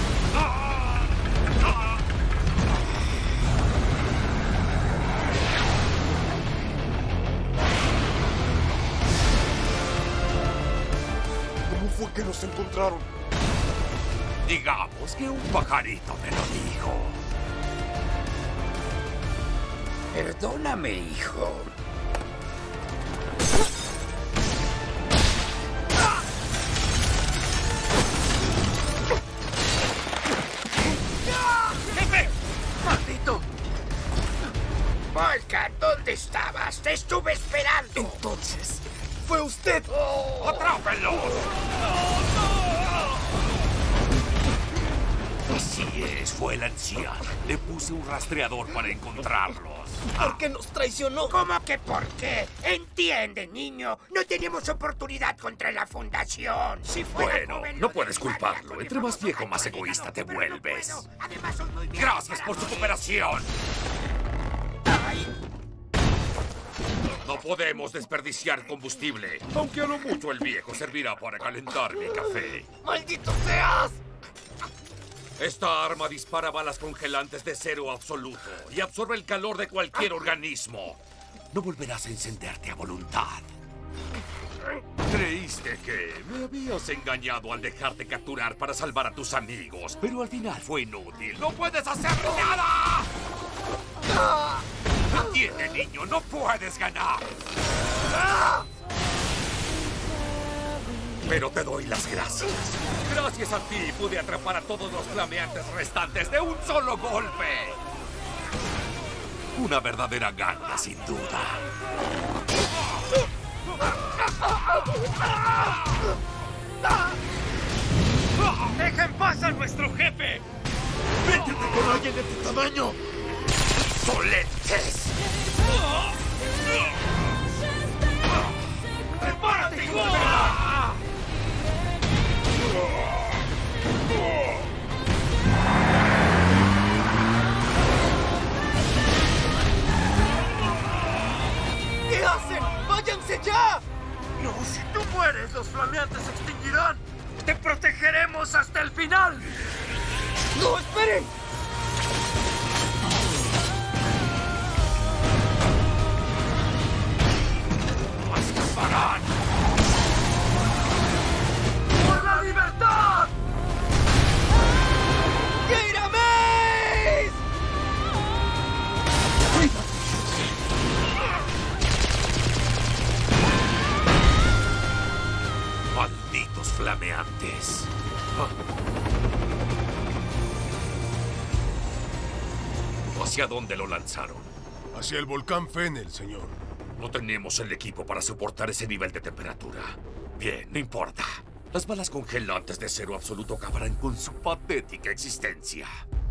¿Cómo fue que nos encontraron? Digamos que un pajarito me lo dijo. Perdóname, hijo. Volcan, ¿dónde estabas? ¡Te estuve esperando! Entonces, ¡fue usted! ¡Atrápenlos! Así es, fue el anciano. Le puse un rastreador para encontrarlos. ¿Por qué nos traicionó? ¿Cómo que por qué? Entiende, niño. No tenemos oportunidad contra la Fundación. Si fuera bueno, no puedes culparlo. Entre más viejo, más egoísta te vuelves. Gracias por su cooperación. No podemos desperdiciar combustible, aunque a lo mucho el viejo servirá para calentar mi café. ¡Maldito seas! Esta arma dispara balas congelantes de cero absoluto y absorbe el calor de cualquier organismo. No volverás a encenderte a voluntad. Creíste que me habías engañado al dejarte capturar para salvar a tus amigos, pero al final fue inútil. ¡No puedes hacer nada! Atiende, niño, no puedes ganar. Pero te doy las gracias. Gracias a ti pude atrapar a todos los flameantes restantes de un solo golpe. Una verdadera ganga, sin duda. ¡Deja en paz a nuestro jefe! ¡Métete con alguien de tu tamaño! ¡Insolentes! ¡Prepárate, Gobernador! ¿Qué hacen? ¡Váyanse ya! No, si tú mueres, los flameantes se extinguirán. ¡Te protegeremos hasta el final! ¡No, esperen! ¡No escaparán! ¡Por la libertad! ¡Girames! ¡Malditos flameantes! ¿Hacia dónde lo lanzaron? Hacia el volcán Fennel, señor. No tenemos el equipo para soportar ese nivel de temperatura. Bien, no importa. Las balas congelantes de cero absoluto acabarán con su patética existencia.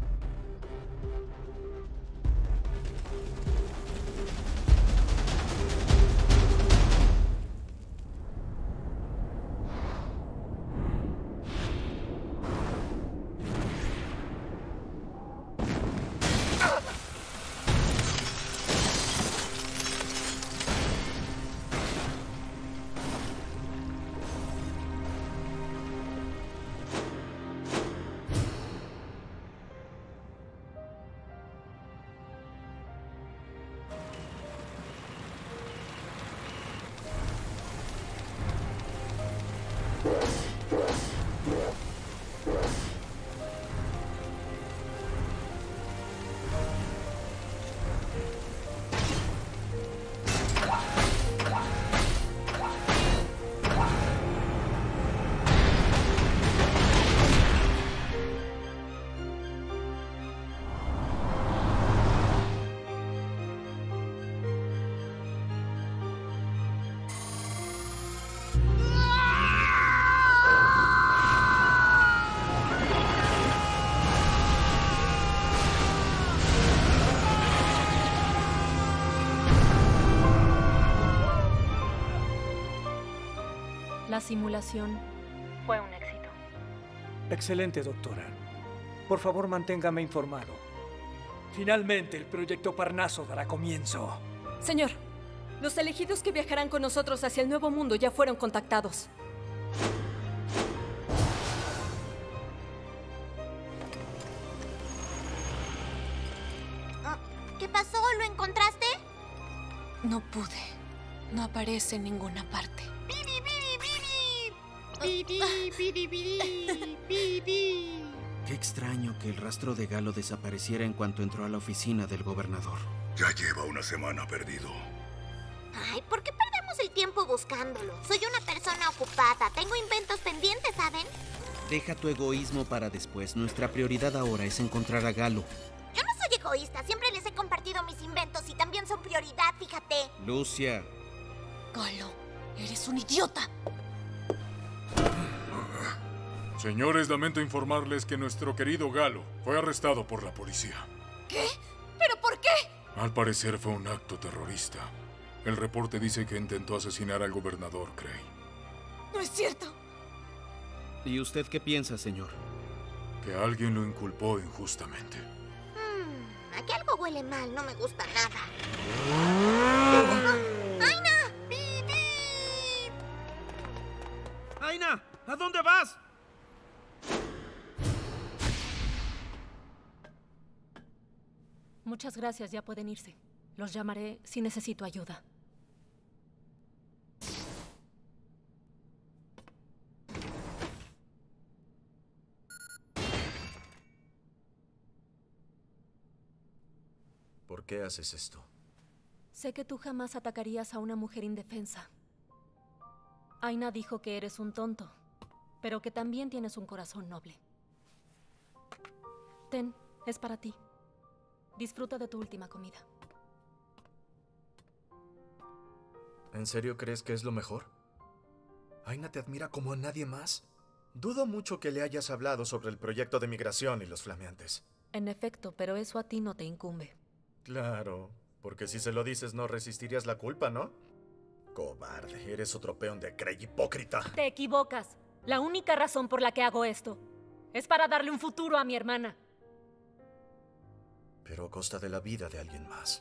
La simulación fue un éxito. Excelente, doctora. Por favor, manténgame informado. Finalmente, el proyecto Parnaso dará comienzo. Señor, los elegidos que viajarán con nosotros hacia el Nuevo Mundo ya fueron contactados. ¿Qué pasó? ¿Lo encontraste? No pude. No aparece en ninguna parte. Qué extraño que el rastro de Galo desapareciera en cuanto entró a la oficina del gobernador. Ya lleva una semana perdido. Ay, ¿por qué perdemos el tiempo buscándolo? Soy una persona ocupada. Tengo inventos pendientes, ¿saben? Deja tu egoísmo para después. Nuestra prioridad ahora es encontrar a Galo. Yo no soy egoísta. Siempre les he compartido mis inventos y también son prioridad, fíjate. Lucia. Galo, eres un idiota. Señores, lamento informarles que nuestro querido Galo fue arrestado por la policía. ¿Qué? ¿Pero por qué? Al parecer fue un acto terrorista. El reporte dice que intentó asesinar al gobernador Cray. No es cierto. ¿Y usted qué piensa, señor? Que alguien lo inculpó injustamente. Aquí algo huele mal, no me gusta nada. ¡Aina! ¡Aina! ¿A dónde vas? Muchas gracias, ya pueden irse. Los llamaré si necesito ayuda. ¿Por qué haces esto? Sé que tú jamás atacarías a una mujer indefensa. Aina dijo que eres un tonto, pero que también tienes un corazón noble. Ten, es para ti. Disfruta de tu última comida. ¿En serio crees que es lo mejor? ¿Aina te admira como a nadie más? Dudo mucho que le hayas hablado sobre el proyecto de migración y los flameantes. En efecto, pero eso a ti no te incumbe. Claro, porque si se lo dices no resistirías la culpa, ¿no? Cobarde, eres otro peón de Craig hipócrita. Te equivocas. La única razón por la que hago esto es para darle un futuro a mi hermana. Pero a costa de la vida de alguien más.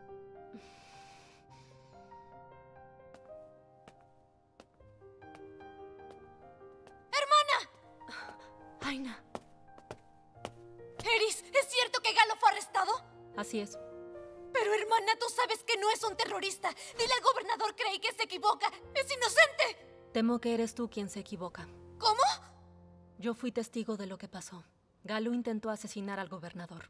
Aina. Eris, ¿es cierto que Galo fue arrestado? Así es. Pero hermana, tú sabes que no es un terrorista. Dile al gobernador Craig que se equivoca. ¡Es inocente! Temo que eres tú quien se equivoca. ¿Cómo? Yo fui testigo de lo que pasó. Galo intentó asesinar al gobernador.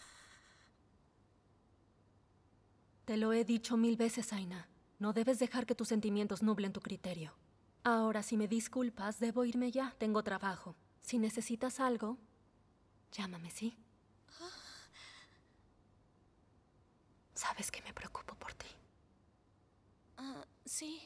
Te lo he dicho 1000 veces, Aina. No debes dejar que tus sentimientos nublen tu criterio. Ahora, si me disculpas, debo irme ya. Tengo trabajo. Si necesitas algo, llámame, ¿sí? Sabes que me preocupo por ti. Sí.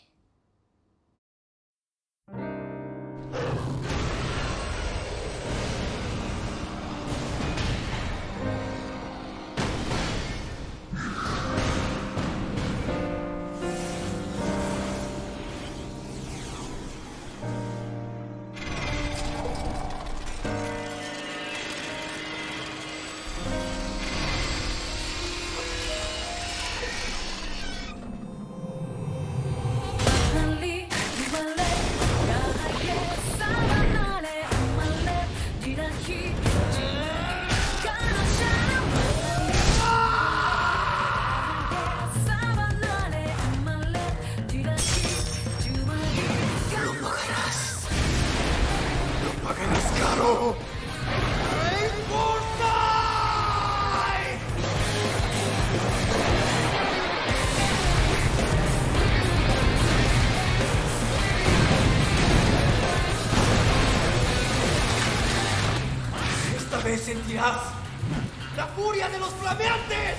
Sentirás la furia de los flameantes.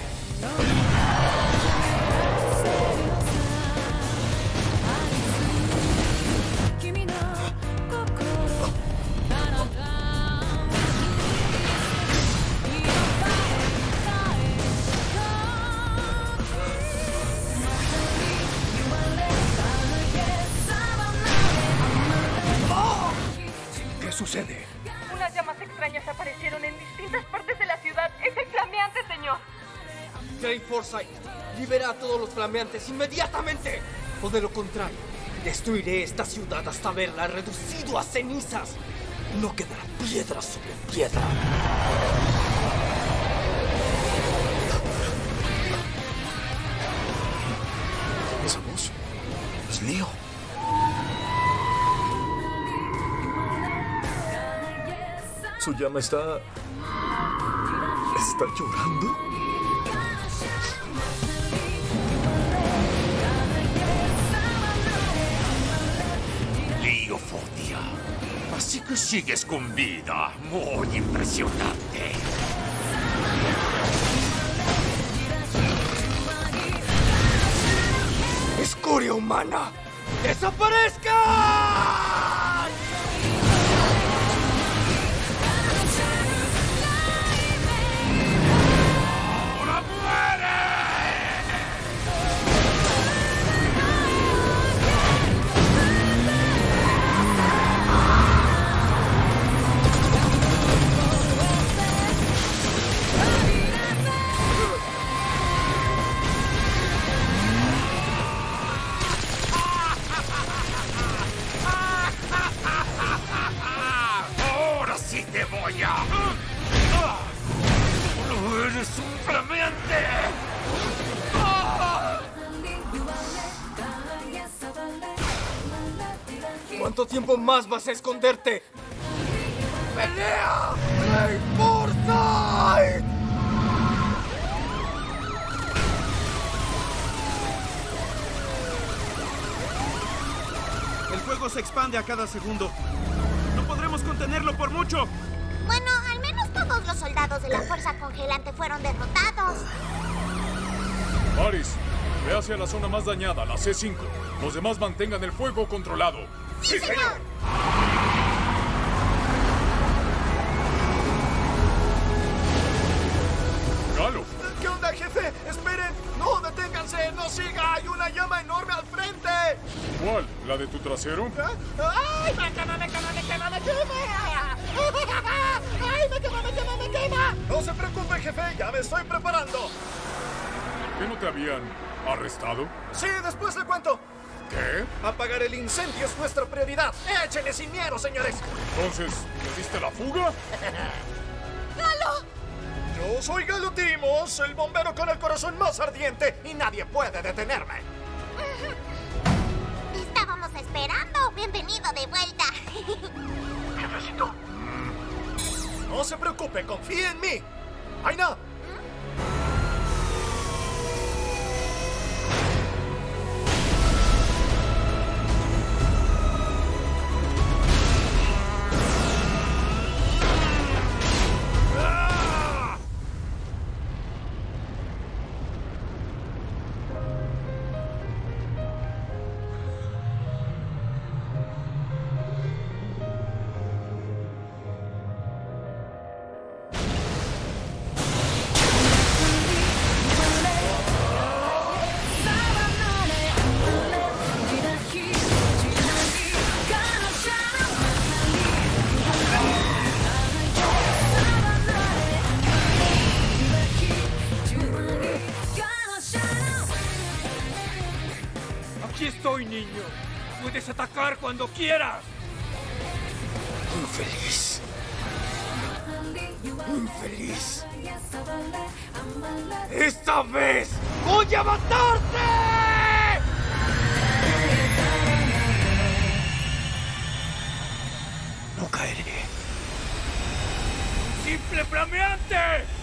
¿Qué sucede? Unas llamas extrañas aparecieron en distintas partes de la ciudad. ¡Es el flameante, señor! Craig Forsyth, libera a todos los flameantes inmediatamente. O de lo contrario, destruiré esta ciudad hasta verla reducido a cenizas. No quedará piedra sobre piedra. Esa voz es Leo. Su llama está llorando. Leo Fortia. Así que sigues con vida. Muy impresionante. ¡Escoria humana! ¡Desaparezca! ¡Ahora sí te voy a... ¡Eres un flameante! ¿Cuánto tiempo más vas a esconderte? ¡Pelea! ¡Craig Forsyth! El fuego se expande a cada segundo. No podremos contenerlo por mucho. Bueno, al menos todos los soldados de la Fuerza Congelante fueron derrotados. Aris, Ve hacia la zona más dañada, la C5. Los demás mantengan el fuego controlado. ¡Sí, señor! ¡Galo! ¿Qué onda, jefe? ¡Esperen! ¡No, deténganse! ¡No siga! ¡Hay una llama enorme al frente! ¿Cuál? ¿La de tu trasero? ¡Ay, me quema, me quema, me quema, me quema! ¡Ay, me quema, me quema, me quema! No se preocupe, jefe, ya me estoy preparando. ¿Qué no te habían arrestado? Sí, después le cuento. ¿Qué? Apagar el incendio es nuestra prioridad. ¡Échenle sin miedo, señores! Entonces, ¿le diste la fuga? ¡Galo! Yo soy Galo Timos, el bombero con el corazón más ardiente, y nadie puede detenerme. Estábamos esperando. Bienvenido de vuelta. Jefecito. No se preocupe, confíe en mí. ¡Aina! Aquí estoy, niño. Puedes atacar cuando quieras. Infeliz. Infeliz. ¡Esta vez voy a matarte! No caeré. ¡Simple flameante!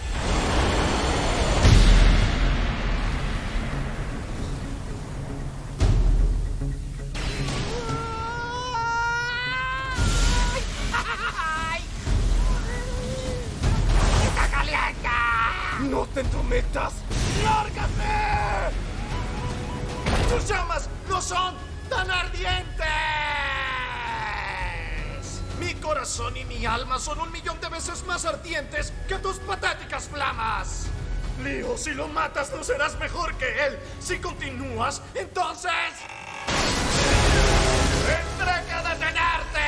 ¡No te entrometas! ¡Lárgate! ¡Tus llamas no son tan ardientes! Mi corazón y mi alma son 1.000.000 de veces más ardientes que tus patéticas flamas. Leo, si lo matas no serás mejor que él. Si continúas, entonces... ¡tendré que detenerte!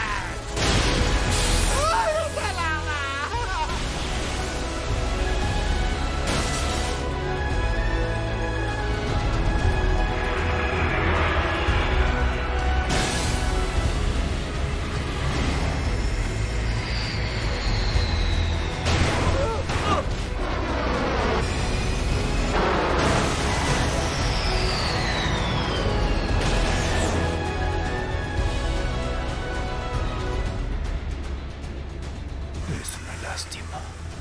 ¡Ay, se lava! Es una lástima.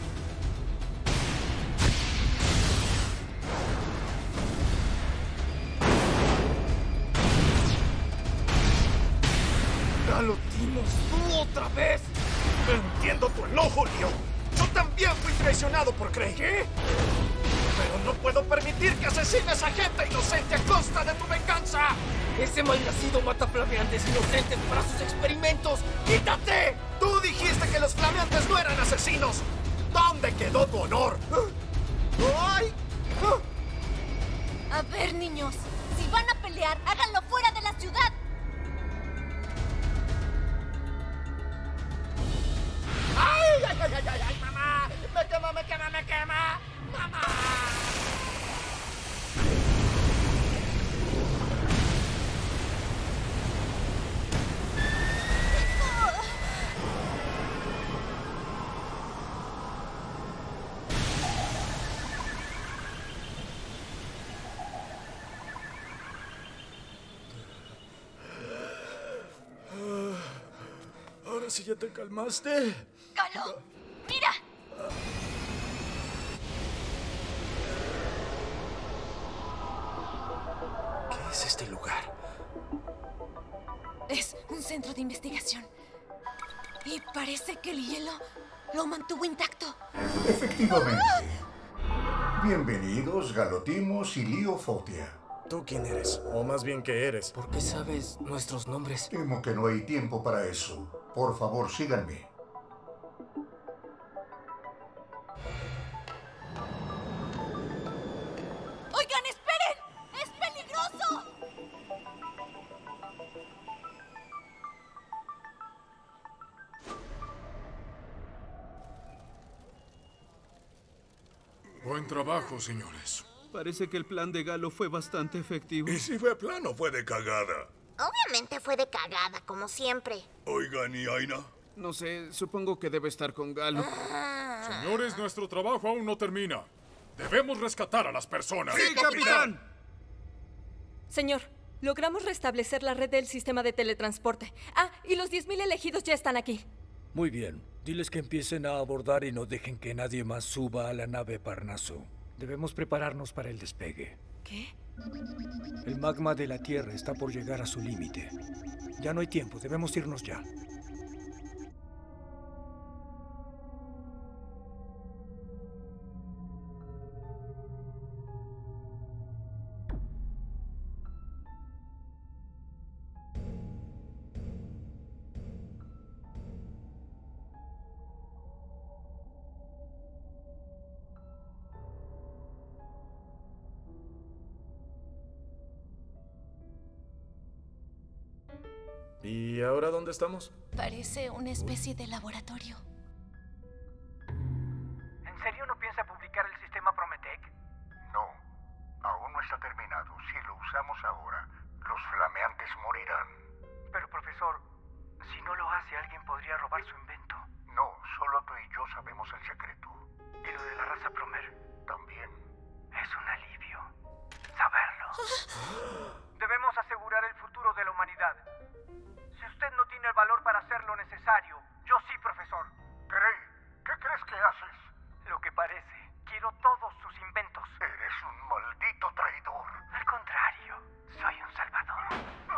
Galo Timos, tú otra vez. Entiendo tu enojo, Leo. Yo también fui traicionado por Cray. ¿Qué? Pero no puedo permitir que asesines a gente inocente a costa de tu venganza. Ese malnacido mata flameantes inocentes para sus experimentos. ¡Quítate! Tú dijiste que los flameantes no eran asesinos. ¿Dónde quedó tu honor? ¡Ay! A ver, niños, si van a pelear, háganlo fuera de la ciudad. ¡Ay, ay, ay, ay, ay, mamá! ¡Me quema, me quema, me quema! ¡Mamá! Ahora sí ya te calmaste. ¡Galo! ¡Mira! ¿Qué es este lugar? Es un centro de investigación. Y parece que el hielo lo mantuvo intacto. Efectivamente. Bienvenidos, Galotimos y Liofotia. ¿Tú quién eres? O más bien, ¿qué eres? ¿Por qué sabes nuestros nombres? Temo que no hay tiempo para eso. Por favor, síganme. ¡Oigan, esperen! ¡Es peligroso! Buen trabajo, señores. Parece que el plan de Galo fue bastante efectivo. ¿Y si fue plano o fue de cagada? Obviamente fue de cagada, como siempre. Oigan, ¿y Aina? No sé, supongo que debe estar con Galo. Señores, nuestro trabajo aún no termina. Debemos rescatar a las personas. ¡Sí, capitán! Señor, logramos restablecer la red del sistema de teletransporte. Ah, y los 10.000 elegidos ya están aquí. Muy bien. Diles que empiecen a abordar y no dejen que nadie más suba a la nave Parnaso. Debemos prepararnos para el despegue. ¿Qué? El magma de la Tierra está por llegar a su límite. Ya no hay tiempo, debemos irnos ya. ¿Y ahora dónde estamos? Parece una especie de laboratorio. ¿En serio no piensa publicar el sistema Prometec? No, aún no está terminado. Si lo usamos ahora, los flameantes morirán. Pero, profesor, si no lo hace, alguien podría robar su invento. No, solo tú y yo sabemos el secreto. ¿Y lo de la raza Promer? También. Es un alivio saberlo. Debemos asegurar el futuro de la humanidad. Si usted no tiene el valor para hacer lo necesario, yo sí, profesor. Grey, ¿qué crees que haces? Lo que parece. Quiero todos sus inventos. Eres un maldito traidor. Al contrario, soy un salvador.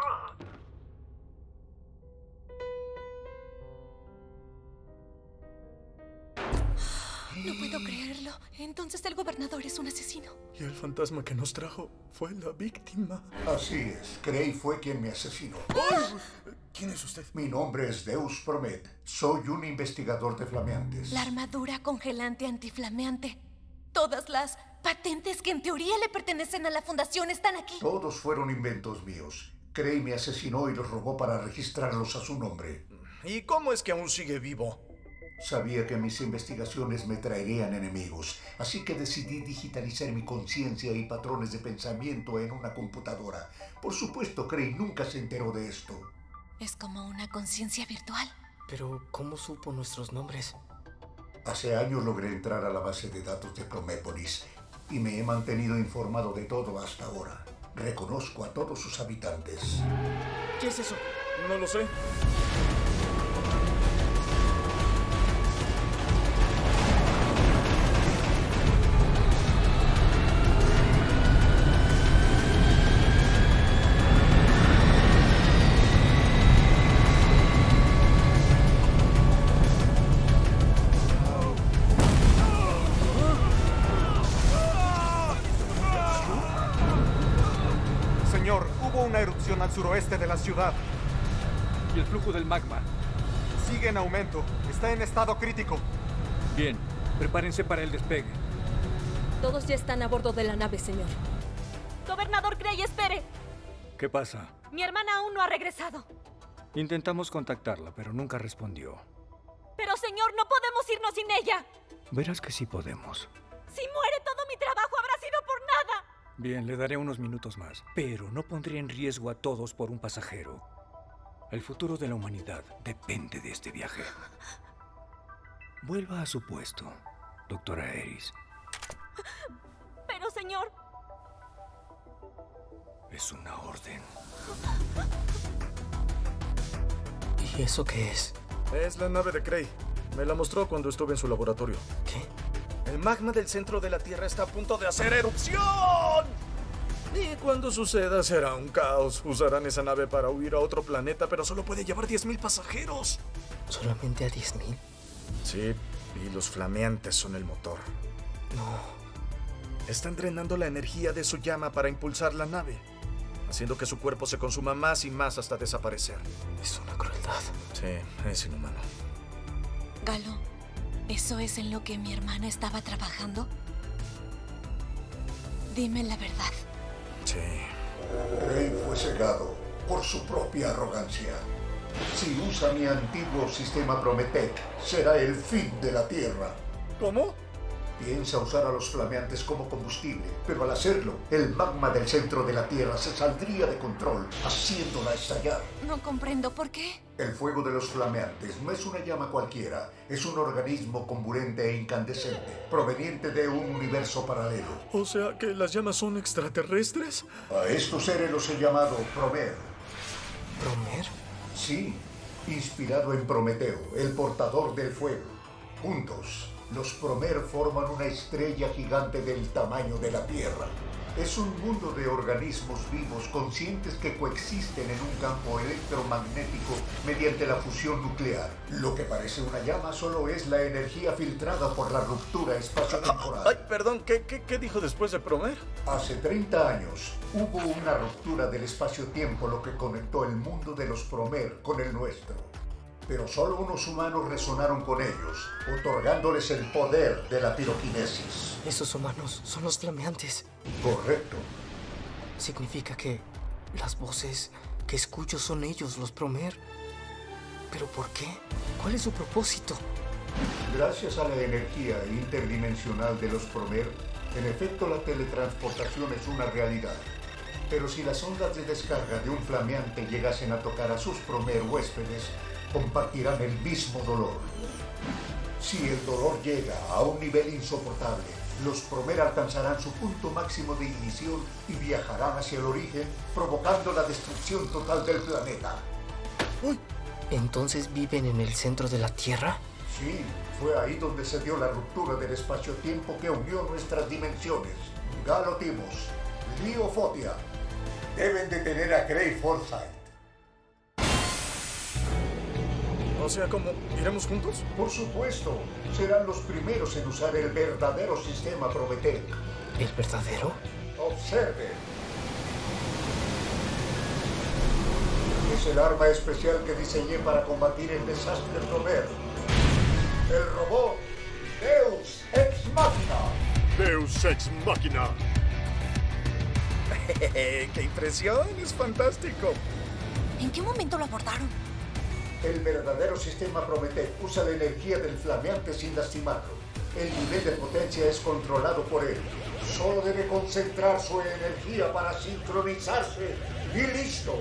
No puedo creerlo. Entonces el gobernador es un asesino. Y el fantasma que nos trajo fue la víctima. Así es, Grey fue quien me asesinó. ¡Ay! ¿Quién es usted? Mi nombre es Deus Promet. Soy un investigador de flameantes. La armadura congelante antiflameante. Todas las patentes que en teoría le pertenecen a la fundación están aquí. Todos fueron inventos míos. Grey me asesinó y los robó para registrarlos a su nombre. ¿Y cómo es que aún sigue vivo? Sabía que mis investigaciones me traerían enemigos, así que decidí digitalizar mi conciencia y patrones de pensamiento en una computadora. Por supuesto, Grey nunca se enteró de esto. Es como una conciencia virtual. Pero, ¿cómo supo nuestros nombres? Hace años logré entrar a la base de datos de Promépolis y me he mantenido informado de todo hasta ahora. Reconozco a todos sus habitantes. ¿Qué es eso? No lo sé. Una erupción al suroeste de la ciudad. ¿Y el flujo del magma? Sigue en aumento. Está en estado crítico. Bien, prepárense para el despegue. Todos ya están a bordo de la nave, señor. Gobernador Grey, espere. ¿Qué pasa? Mi hermana aún no ha regresado. Intentamos contactarla, pero nunca respondió. Pero, señor, no podemos irnos sin ella. Verás que sí podemos. Si muere, todo mi trabajo habrá sido por nada. Bien, le daré unos minutos más, pero no pondré en riesgo a todos por un pasajero. El futuro de la humanidad depende de este viaje. Vuelva a su puesto, doctora Eris. Pero, señor... Es una orden. ¿Y eso qué es? Es la nave de Grey. Me la mostró cuando estuve en su laboratorio. ¿Qué? El magma del centro de la Tierra está a punto de hacer erupción. Y cuando suceda será un caos. Usarán esa nave para huir a otro planeta, pero solo puede llevar 10.000 pasajeros. ¿Solamente a 10.000? Sí, y los flameantes son el motor. No. Están drenando la energía de su llama para impulsar la nave, haciendo que su cuerpo se consuma más y más hasta desaparecer. Es una crueldad. Sí, es inhumano. Galo, ¿eso es en lo que mi hermana estaba trabajando? Dime la verdad. Sí. Rey fue cegado por su propia arrogancia. Si usa mi antiguo sistema Prometec, será el fin de la Tierra. ¿Cómo? Piensa usar a los flameantes como combustible, pero al hacerlo, el magma del centro de la Tierra se saldría de control, haciéndola estallar. No comprendo por qué. El fuego de los flameantes no es una llama cualquiera, es un organismo comburente e incandescente, proveniente de un universo paralelo. O sea que las llamas son extraterrestres. A estos seres los he llamado Promer. ¿Promer? Sí, inspirado en Prometeo, el portador del fuego. Juntos, los Promer forman una estrella gigante del tamaño de la Tierra. Es un mundo de organismos vivos conscientes que coexisten en un campo electromagnético mediante la fusión nuclear. Lo que parece una llama solo es la energía filtrada por la ruptura espacio-temporal. Ay, perdón, ¿qué dijo después de Promer? Hace 30 años hubo una ruptura del espacio-tiempo, lo que conectó el mundo de los Promer con el nuestro. Pero solo unos humanos resonaron con ellos, otorgándoles el poder de la piroquinesis. Esos humanos son los flameantes. Correcto. Significa que las voces que escucho son ellos, los Promer. ¿Pero por qué? ¿Cuál es su propósito? Gracias a la energía interdimensional de los Promer, en efecto la teletransportación es una realidad. Pero si las ondas de descarga de un flameante llegasen a tocar a sus Promer huéspedes, compartirán el mismo dolor. Si el dolor llega a un nivel insoportable, los Promer alcanzarán su punto máximo de ignición y viajarán hacia el origen, provocando la destrucción total del planeta. ¡Uy! ¿Entonces viven en el centro de la Tierra? Sí, fue ahí donde se dio la ruptura del espacio-tiempo que unió nuestras dimensiones. Galo Timos, Lío Fotia, deben detener a Craig Forsyth. O sea, ¿cómo? ¿Iremos juntos? Por supuesto. Serán los primeros en usar el verdadero sistema Prometec. ¿El verdadero? Observe. Es el arma especial que diseñé para combatir el desastre Promer. El robot Deus Ex Machina. Deus Ex Machina. ¡Qué impresión! ¡Es fantástico! ¿En qué momento lo abordaron? El verdadero sistema Prometec usa la energía del flameante sin lastimarlo. El nivel de potencia es controlado por él. Solo debe concentrar su energía para sincronizarse y listo.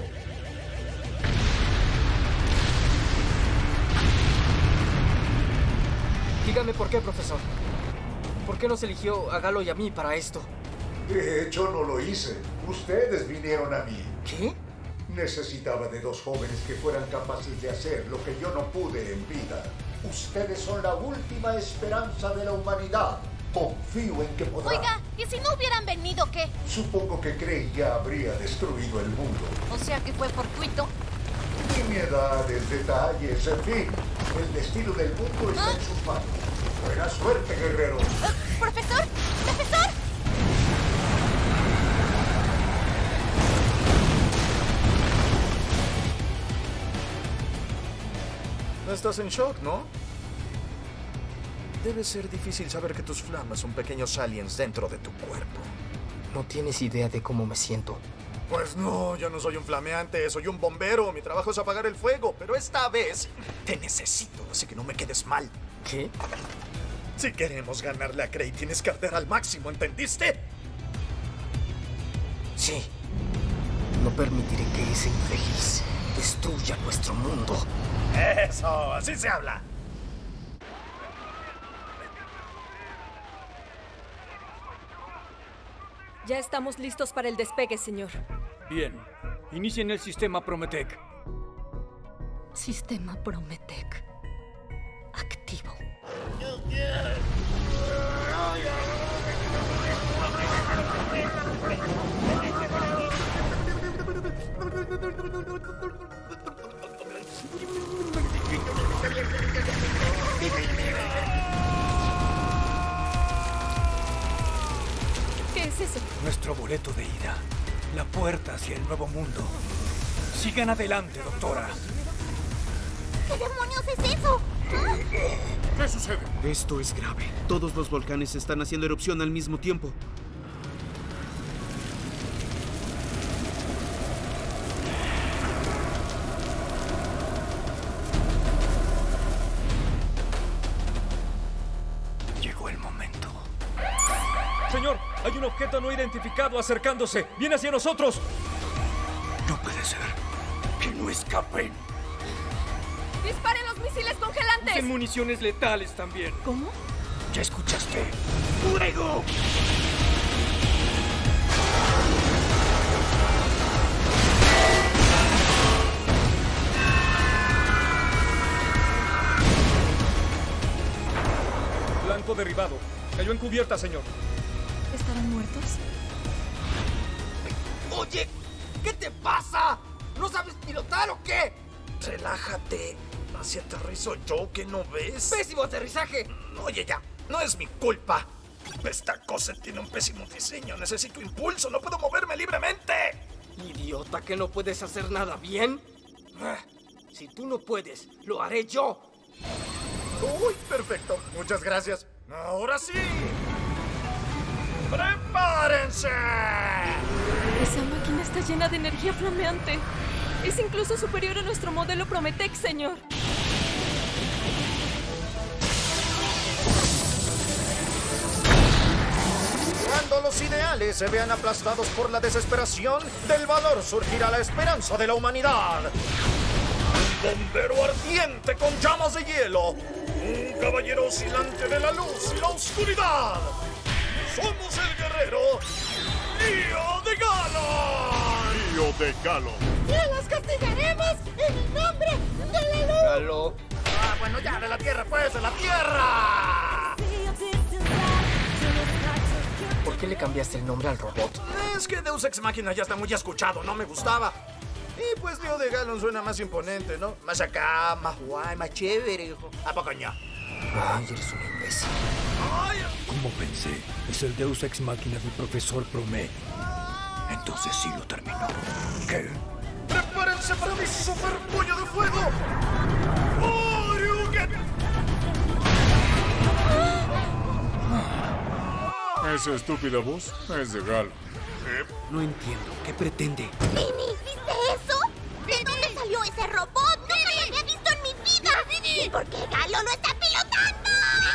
Dígame por qué, profesor. ¿Por qué nos eligió a Galo y a mí para esto? De hecho, no lo hice. Ustedes vinieron a mí. ¿Qué? Necesitaba de dos jóvenes que fueran capaces de hacer lo que yo no pude en vida. Ustedes son la última esperanza de la humanidad. Confío en que podrán. Oiga, ¿y si no hubieran venido qué? Supongo que Craig ya habría destruido el mundo. O sea que fue fortuito. Nimiedades, detalles, en fin. El destino del mundo está en sus manos. Buena suerte, guerrero. ¡Profesor! ¡Profesor! No estás en shock, ¿no? Debe ser difícil saber que tus flamas son pequeños aliens dentro de tu cuerpo. No tienes idea de cómo me siento. Pues no, yo no soy un flameante, soy un bombero. Mi trabajo es apagar el fuego, pero esta vez te necesito, así que no me quedes mal. ¿Qué? Si queremos ganarle a Craig, tienes que arder al máximo, ¿entendiste? Sí. No permitiré que ese infeliz destruya nuestro mundo. Eso, así se habla. Ya estamos listos para el despegue, señor. Bien. Inicien el sistema Prometec. Sistema Prometec. Activo. punto de ida. La puerta hacia el nuevo mundo. Sigan adelante, doctora. ¿Qué demonios es eso? ¿Qué sucede? Esto es grave. Todos los volcanes están haciendo erupción al mismo tiempo. Llegó el momento. Señor, hay un objeto no identificado acercándose. ¡Viene hacia nosotros! No puede ser. Que no escapen. ¡Disparen los misiles congelantes! Usen municiones letales también. ¿Cómo? ¿Ya escuchaste? ¡Fuego! Blanco derribado. Cayó en cubierta, señor. ¿Estarán muertos? Oye, ¿qué te pasa? ¿No sabes pilotar o qué? Relájate. Así aterrizo yo, ¿qué no ves? ¡Pésimo aterrizaje! Oye, ya, no es mi culpa. Esta cosa tiene un pésimo diseño. Necesito impulso, no puedo moverme libremente. Idiota, ¿que no puedes hacer nada bien? Si tú no puedes, lo haré yo. Uy, perfecto. Muchas gracias. Ahora sí. ¡Prepárense! Esa máquina está llena de energía flameante. Es incluso superior a nuestro modelo Prometec, señor. Cuando los ideales se vean aplastados por la desesperación, del valor surgirá la esperanza de la humanidad. Un bombero ardiente con llamas de hielo. Un caballero oscilante de la luz y la oscuridad. Somos el guerrero Lío de Galo. Lío de Galo. ¡Y los castigaremos en el nombre de la luz! Galo. Bueno, ya, de la tierra, pues, de la tierra. ¿Por qué le cambiaste el nombre al robot? Es que Deus Ex Machina ya está muy escuchado, no me gustaba. Y pues Lío de Galo suena más imponente, ¿no? Más acá, más guay, más chévere, hijo. ¿A poco no? Ay, eres un imbécil. Como pensé, es el Deus Ex Machina del profesor Promet. Entonces sí lo terminó. ¿Qué? ¡Prepárense para mi super puño de fuego! ¡Oriuken! Esa estúpida voz es de Galo. No entiendo. ¿Qué pretende? ¡Mini! ¿Viste eso? ¿De dónde salió ese robot? ¡Nunca lo había visto en mi vida! ¿Y por qué Galo lo está pilotando?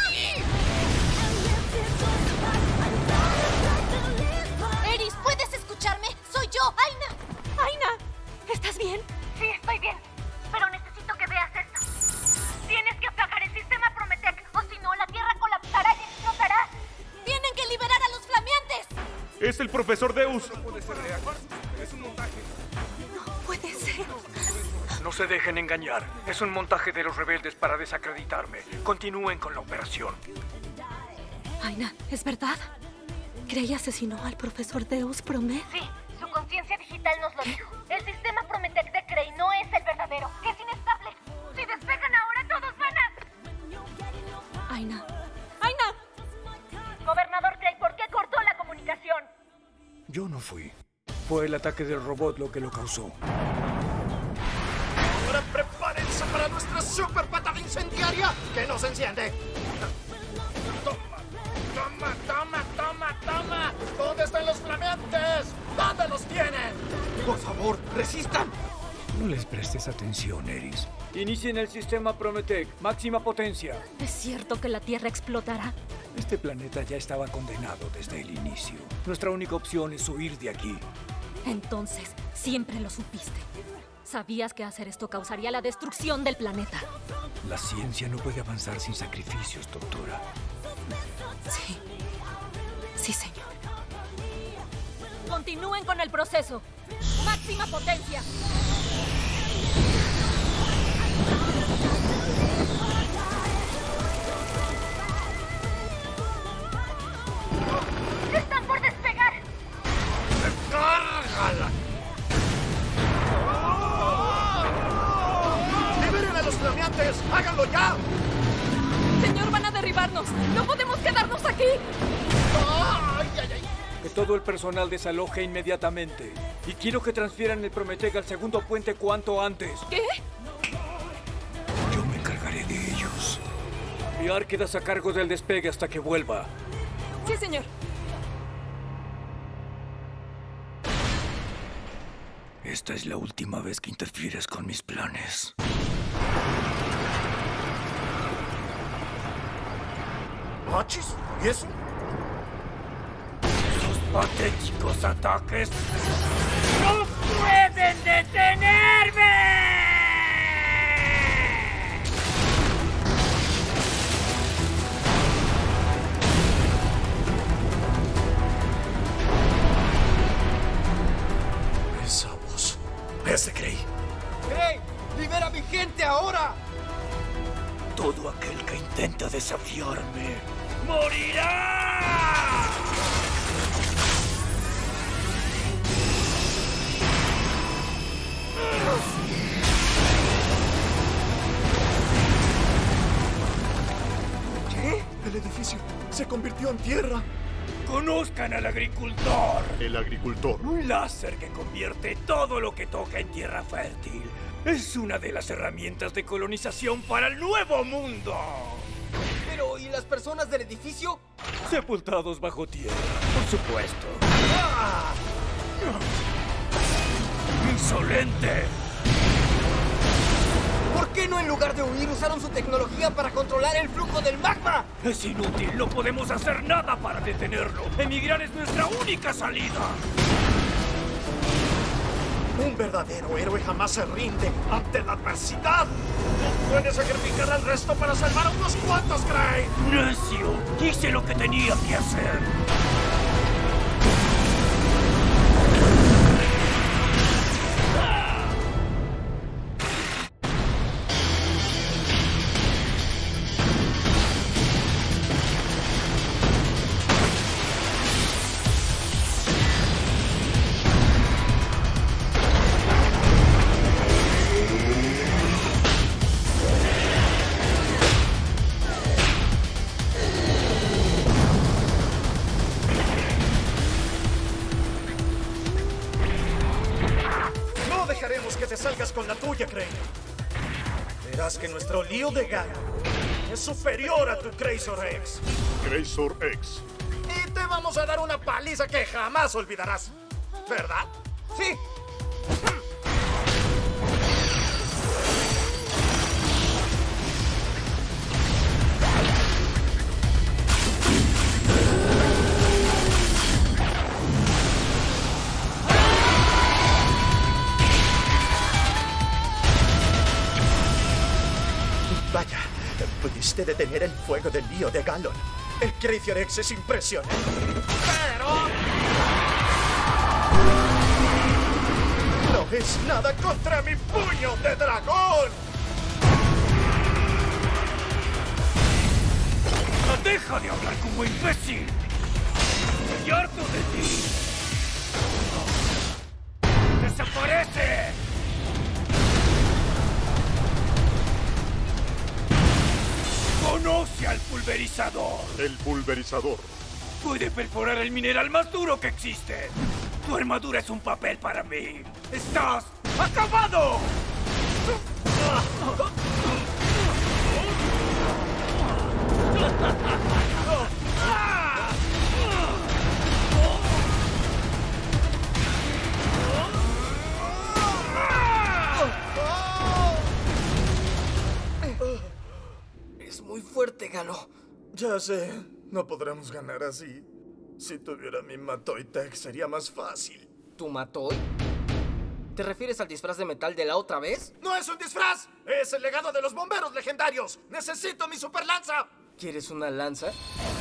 Eris, ¿puedes escucharme? Soy yo, Aina. ¡Aina! ¿Estás bien? Sí, estoy bien. Pero necesito que veas esto. Tienes que apagar el sistema Prometec, o si no, la Tierra colapsará y explotará. Tienen que liberar a los flameantes. Es el profesor Deus. No puede ser real. Es un montaje. No puede ser. No se dejen engañar. Es un montaje de los rebeldes para desacreditarme. Continúen con la operación. Aina, ¿es verdad? ¿Grey asesinó al profesor Deus Promet? Sí, su conciencia digital nos lo dijo. El sistema Prometec de Grey no es el verdadero. Es inestable. Si despegan ahora, todos van a... Aina. ¡Aina! Gobernador Grey, ¿por qué cortó la comunicación? Yo no fui. Fue el ataque del robot lo que lo causó. Ahora prepárense para nuestra super patada incendiaria que nos enciende. Toma, toma, toma, toma. ¿Dónde están los flameantes? ¿Dónde los tienen? Por favor, resistan. No les prestes atención, Eris. Inicien el sistema Prometec. Máxima potencia. ¿Es cierto que la Tierra explotará? Este planeta ya estaba condenado desde el inicio. Nuestra única opción es huir de aquí. Entonces, siempre lo supiste. Sabías que hacer esto causaría la destrucción del planeta. La ciencia no puede avanzar sin sacrificios, doctora. Sí. Sí, señor. Continúen con el proceso. ¡Máxima potencia! ¡Están por despegar! ¡Cárgala! ¡Liberen a los flameantes! ¡Háganlo ya! Señor, van a derribarnos. ¡No podemos quedarnos aquí! ¡Ay, ay, ay! ¿Qué todo el personal desaloje inmediatamente. Y quiero que transfieran el Prometec al segundo puente cuanto antes. ¿Qué? Yo me encargaré de ellos. VR quedas a cargo del despegue hasta que vuelva. Sí, señor. Esta es la última vez que interfieres con mis planes. ¿Machis? ¿Y eso? ¡Sus patéticos ataques no pueden detenerme! Esa voz. Ese Grey. ¡Grey! ¡Libera a mi gente ahora! Todo aquel que intenta desafiarme ¡morirá! ¿Qué? El edificio se convirtió en tierra. Conozcan al agricultor. El agricultor. Un láser que convierte todo lo que toca en tierra fértil. Es una de las herramientas de colonización para el nuevo mundo. Pero, ¿y las personas del edificio? sepultados bajo tierra, por supuesto. ¡Ah! ¡Insolente! ¿Por qué no en lugar de huir usaron su tecnología para controlar el flujo del magma? Es inútil, no podemos hacer nada para detenerlo. Emigrar es nuestra única salida. Un verdadero héroe jamás se rinde ante la adversidad. No puedes sacrificar al resto para salvar a unos cuantos, Grey. ¡Necio! Hice lo que tenía que hacer. Con la tuya, Grey. Verás que nuestro lío de galo es superior a tu Crazor X. Crazor X. Y te vamos a dar una paliza que jamás olvidarás. ¿Verdad? Sí. Vaya, pudiste detener el fuego del lío de Galon. El Crazor X es impresionante. Pero no es nada contra mi puño de dragón. ¡Deja de hablar como imbécil! ¡Estoy harto de ti! ¡Desaparece! ¡Conoce al pulverizador! El pulverizador. Puede perforar el mineral más duro que existe. Tu armadura es un papel para mí. ¡Estás acabado! Es muy fuerte, Galo. Ya sé, no podremos ganar así. Si tuviera mi Matoi Tech sería más fácil. ¿Tu Matoi? ¿Te refieres al disfraz de metal de la otra vez? ¡No es un disfraz! ¡Es el legado de los bomberos legendarios! ¡Necesito mi super lanza! ¿Quieres una lanza?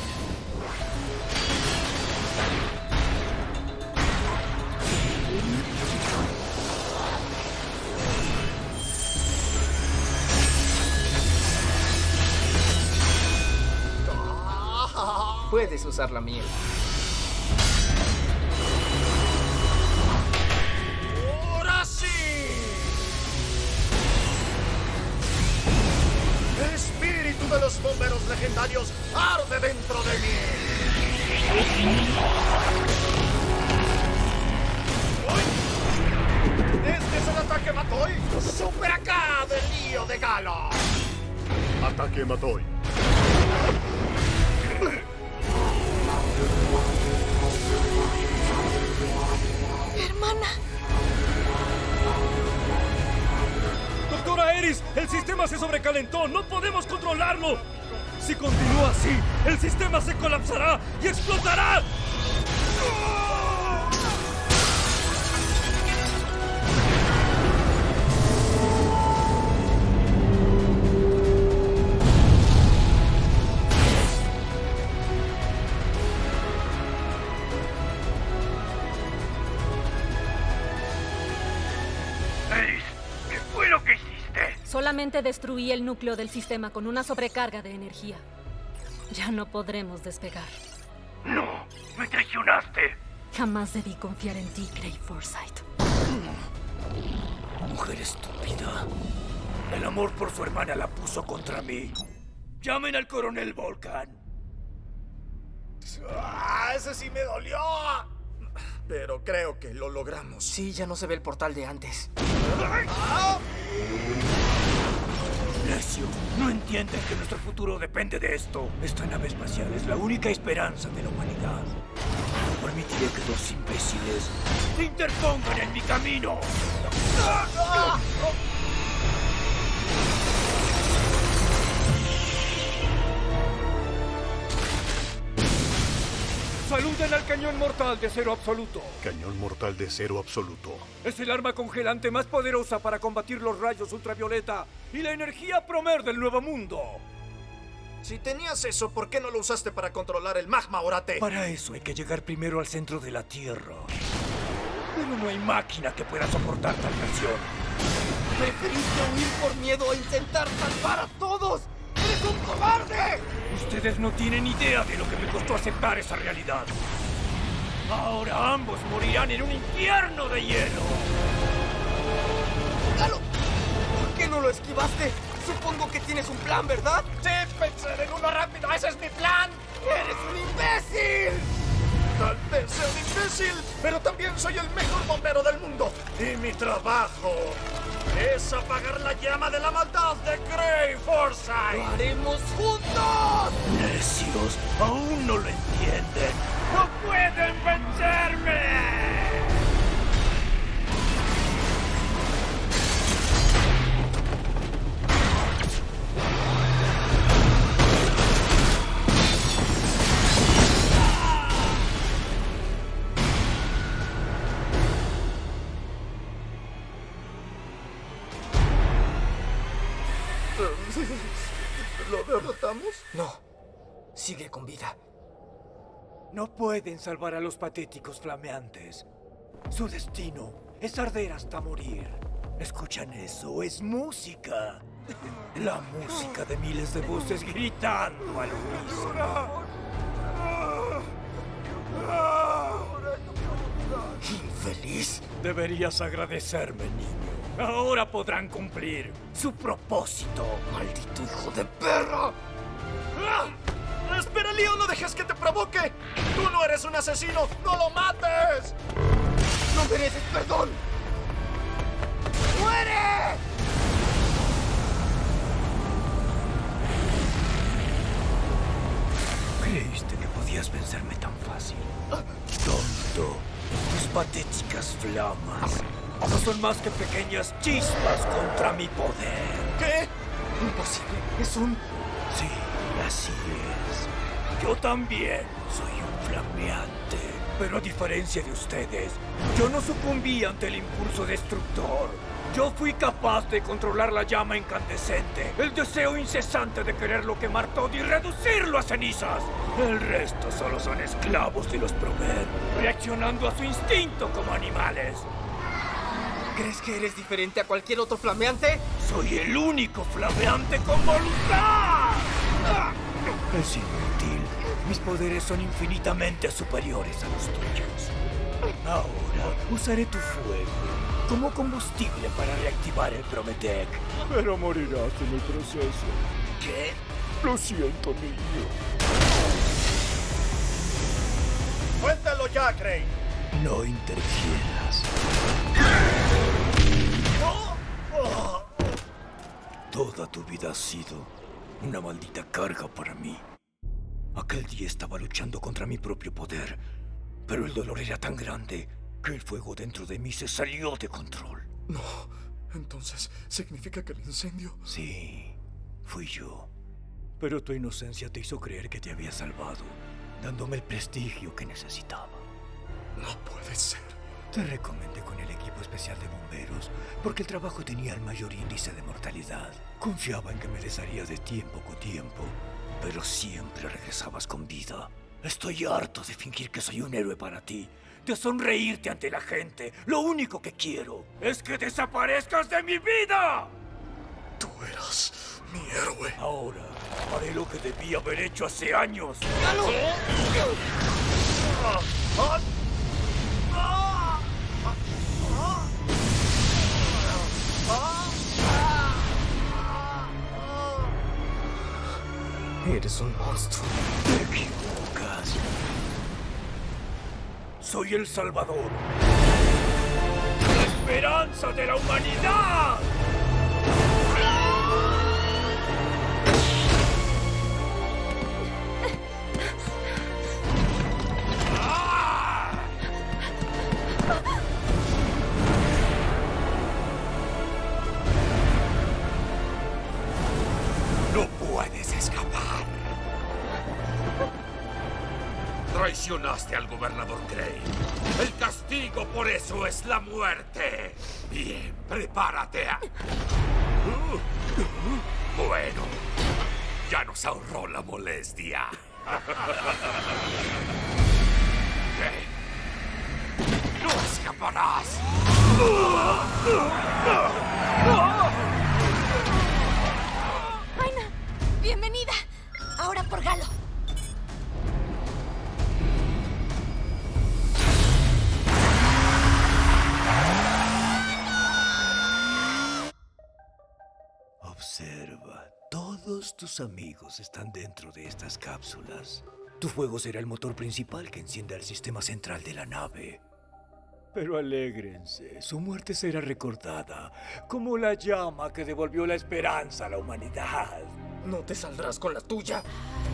Puedes usar la mía. ¡Ahora sí! El espíritu de los bomberos legendarios arde dentro de mí. Ataque Matoi. Hermana. ¡Doctora Eris! ¡El sistema se sobrecalentó! ¡No podemos controlarlo! Si continúa así, el sistema se colapsará y explotará. Solamente destruí el núcleo del sistema con una sobrecarga de energía. Ya no podremos despegar. ¡No! ¡Me traicionaste! Jamás debí confiar en ti, Gray Forsyth. Mujer estúpida. El amor por su hermana la puso contra mí. ¡Llamen al coronel Volcan! ¡Ah, ese sí me dolió! Pero creo que lo logramos. Sí, ya no se ve el portal de antes. Necio, no entienden que nuestro futuro depende de esto. Esta nave espacial es la única esperanza de la humanidad. No permitiré que dos imbéciles se interpongan en mi camino. ¡Saluden al cañón mortal de cero absoluto! Cañón mortal de cero absoluto. Es el arma congelante más poderosa para combatir los rayos ultravioleta y la energía Promer del Nuevo Mundo. Si tenías eso, ¿por qué no lo usaste para controlar el magma, Orate? Para eso hay que llegar primero al centro de la Tierra. Pero no hay máquina que pueda soportar tal presión. Preferiste huir por miedo a intentar salvar a todos. ¡Eres un cobarde! Ustedes no tienen idea de lo que me costó aceptar esa realidad. Ahora ambos morirán en un infierno de hielo. ¡Galo! ¿Por qué no lo esquivaste? Supongo que tienes un plan, ¿verdad? Sí, pensé en uno rápido. ¡Ese es mi plan! ¡Eres un imbécil! Tal vez sea un imbécil, pero también soy el mejor bombero del mundo. Y mi trabajo es apagar la llama de la maldad de Gray Forsyth. ¡Lo haremos juntos! Necios, aún no lo entienden. ¡No pueden vencerme! ¿Lo derrotamos? No. Sigue con vida. No pueden salvar a los patéticos flameantes. Su destino es arder hasta morir. ¿Escuchan eso? Es música. La música de miles de voces gritando al unísono. ¿Infeliz? Deberías agradecerme, niño. Ahora podrán cumplir su propósito. ¡Maldito hijo de perra! ¡Ah! ¡Espera, Leo! ¡No dejes que te provoque! ¡Tú no eres un asesino! ¡No lo mates! ¡No mereces perdón! ¡Muere! ¿Creíste que podías vencerme tan fácil? ¡Tonto! Tus patéticas flamas no son más que pequeñas chispas contra mi poder. ¿Qué? Imposible. Es un... Sí, así es. Yo también soy un flameante. Pero a diferencia de ustedes, yo no sucumbí ante el impulso destructor. Yo fui capaz de controlar la llama incandescente, el deseo incesante de quererlo quemar todo y reducirlo a cenizas. El resto solo son esclavos de los Promer, reaccionando a su instinto como animales. ¿Crees que eres diferente a cualquier otro flameante? Soy el único flameante con voluntad. Es inútil. Mis poderes son infinitamente superiores a los tuyos. Ahora usaré tu fuego como combustible para reactivar el Prometec. Pero morirás en el proceso. ¿Qué? Lo siento, niño. ¡Cuéntalo ya, Gray! No interfieras. Toda tu vida has sido una maldita carga para mí. Aquel día estaba luchando contra mi propio poder, pero el dolor era tan grande que el fuego dentro de mí se salió de control. No, entonces, ¿significa que el incendio...? Sí, fui yo. Pero tu inocencia te hizo creer que te había salvado, dándome el prestigio que necesitaba. No puede ser. Te recomendé con el equipo especial de bomberos porque el trabajo tenía el mayor índice de mortalidad. Confiaba en que me desharía de ti en poco tiempo, pero siempre regresabas con vida. Estoy harto de fingir que soy un héroe para ti, de sonreírte ante la gente. Lo único que quiero es que desaparezcas de mi vida. Tú eras mi héroe. Ahora haré lo que debí haber hecho hace años. Eres un monstruo. Te equivocas. Soy el Salvador. ¡La esperanza de la humanidad! No puedes escapar. Traicionaste al gobernador Gray. El castigo por eso es la muerte. Bien, prepárate a... Bueno, ya nos ahorró la molestia. ¡No escaparás! Aina, bienvenida. Ahora por Galo. Observa, todos tus amigos están dentro de estas cápsulas. Tu fuego será el motor principal que encienda el sistema central de la nave. Pero alégrense, su muerte será recordada como la llama que devolvió la esperanza a la humanidad. ¿No te saldrás con la tuya?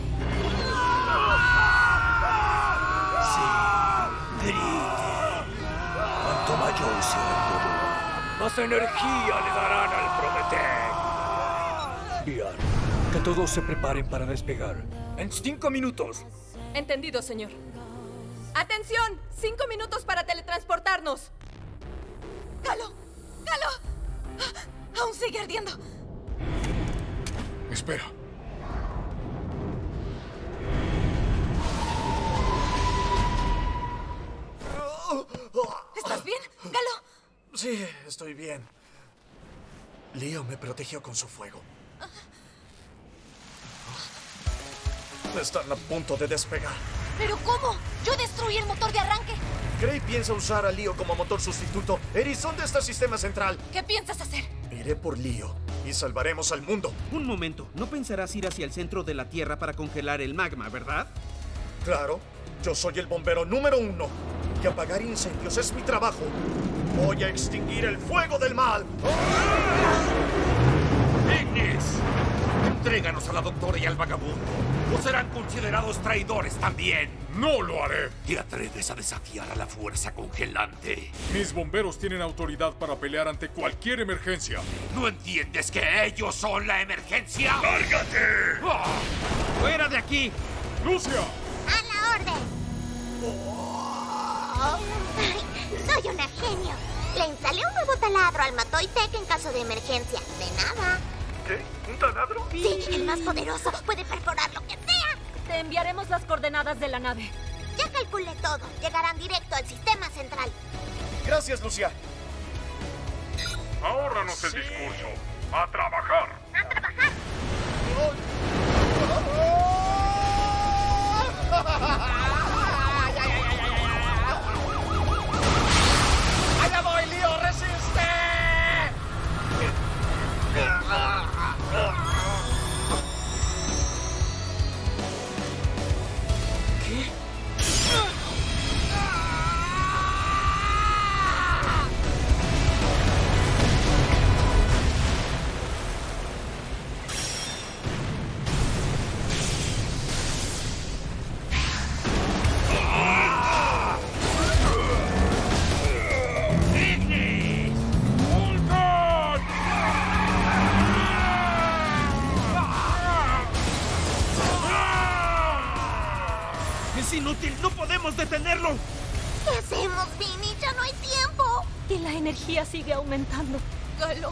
Sí, griten. Cuanto mayor sea el dolor, más energía le darán al Prometeo. Bien, que todos se preparen para despegar. En 5 minutos. Entendido, señor. ¡Atención! 5 minutos para teletransportarnos. ¡Galo! ¡Galo! ¡Aún sigue ardiendo! Espera. ¿Estás bien, Galo? Sí, estoy bien. Leo me protegió con su fuego. Están a punto de despegar. ¿Pero cómo? Yo destruí el motor de arranque. Gray piensa usar a Leo como motor sustituto. Eris, ¿dónde está el sistema central? ¿Qué piensas hacer? Iré por Leo y salvaremos al mundo. Un momento, no pensarás ir hacia el centro de la Tierra para congelar el magma, ¿verdad? Claro, yo soy el bombero número 1. Y apagar incendios es mi trabajo. Voy a extinguir el fuego del mal. ¡Ignis! Entréganos a la doctora y al vagabundo, o serán considerados traidores también. ¡No lo haré! ¿Te atreves a desafiar a la fuerza congelante? Mis bomberos tienen autoridad para pelear ante cualquier emergencia. ¿No entiendes que ellos son la emergencia? ¡Lárgate! ¡Fuera de aquí! ¡Lucia! ¡A la orden! Soy una genio. Le instalé un nuevo taladro al Matoitec en caso de emergencia. De nada. ¿Qué? ¿Un taladro? Sí, el más poderoso. Puede perforar lo que sea. Te enviaremos las coordenadas de la nave. Ya calculé todo. Llegarán directo al sistema central. Gracias, Lucia. Ahórranos el discurso. ¡A trabajar! ¡A trabajar! ¡Allá voy, Leo! ¡Resiste! ¿Qué? detenerlo! ¿Qué hacemos, Vinny? ¡Ya no hay tiempo! Y la energía sigue aumentando. Galo.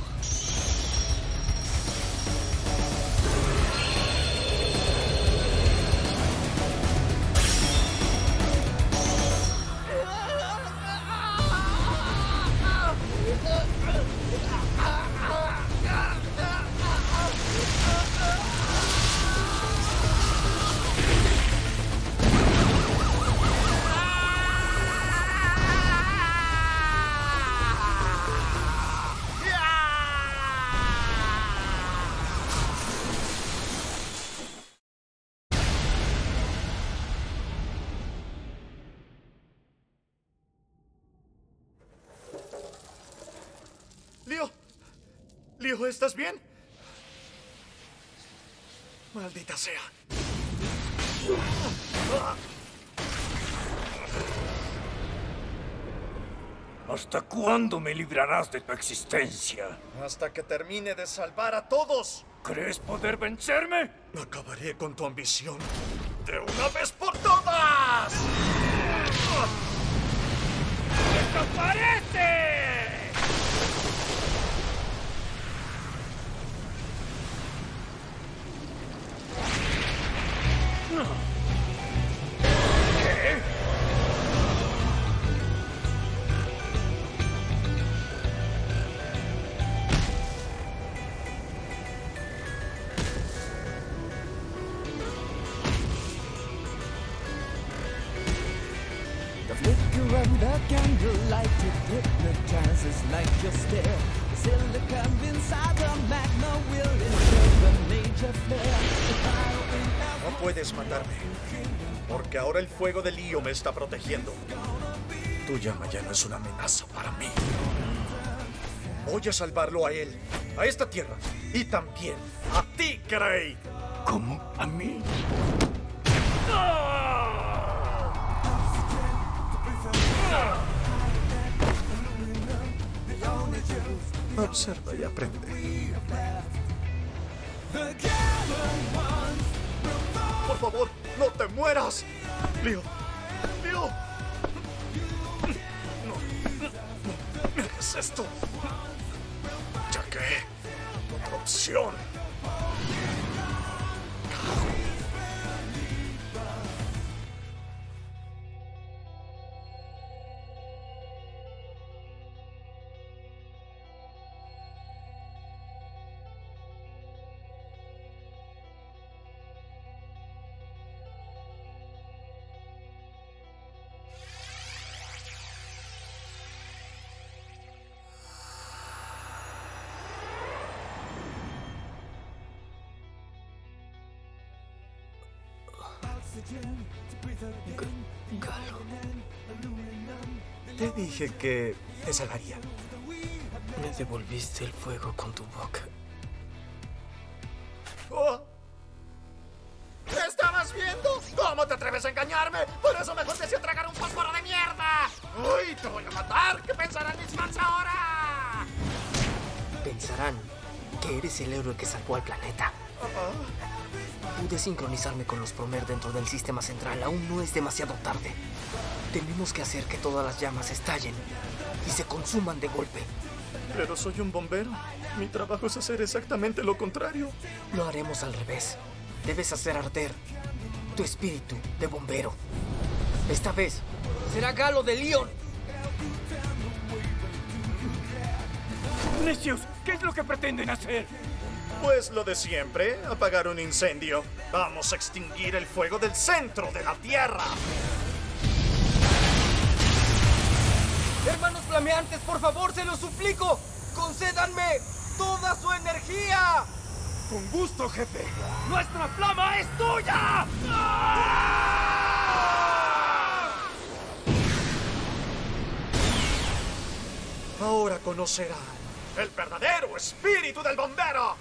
Leo, ¿estás bien? Maldita sea. ¿Hasta cuándo me librarás de tu existencia? Hasta que termine de salvar a todos. ¿Crees poder vencerme? Acabaré con tu ambición de una vez por todas. ¡Desaparece! ¿Qué? The flicker of the candlelight, it hypnotizes like your stare. The silicon inside the magma will ensure the major flare. No puedes matarme, porque ahora el fuego de Leo me está protegiendo. Tu llama ya no es una amenaza para mí. Voy a salvarlo a él, a esta tierra, y también a ti, Cray. ¿Cómo? ¿A mí? Observa y aprende. Por favor, no te mueras. Leo. No me hagas esto. Ya que otra opción. Galo. Te dije que te salvaría. Me devolviste el fuego con tu boca. Oh. ¿Qué estabas viendo? ¿Cómo te atreves a engañarme? Por eso mejor deseo tragar un fósforo de mierda. ¡Uy, te voy a matar! ¿Qué pensarán mis fans ahora? Pensarán que eres el héroe que salvó al planeta. Pude sincronizarme con los Promer dentro del sistema central. Aún no es demasiado tarde. Tenemos que hacer que todas las llamas estallen y se consuman de golpe. Pero soy un bombero. Mi trabajo es hacer exactamente lo contrario. Lo haremos al revés. Debes hacer arder tu espíritu de bombero. Esta vez será Galo de Leon. Necios, ¿qué es lo que pretenden hacer? Pues lo de siempre, apagar un incendio. Vamos a extinguir el fuego del centro de la Tierra. Hermanos flameantes, por favor, se los suplico. Concédanme toda su energía. Con gusto, jefe. ¡Nuestra flama es tuya! Ahora conocerán el verdadero espíritu del bombero.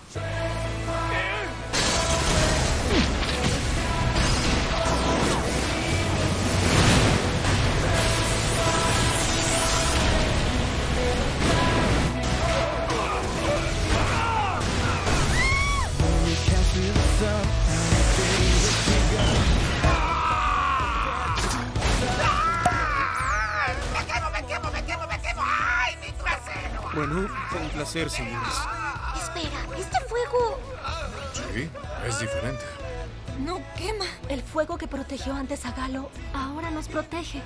Bueno, fue un placer, señores. Espera, ¿este fuego? Sí, es diferente. No quema. El fuego que protegió antes a Galo ahora nos protege.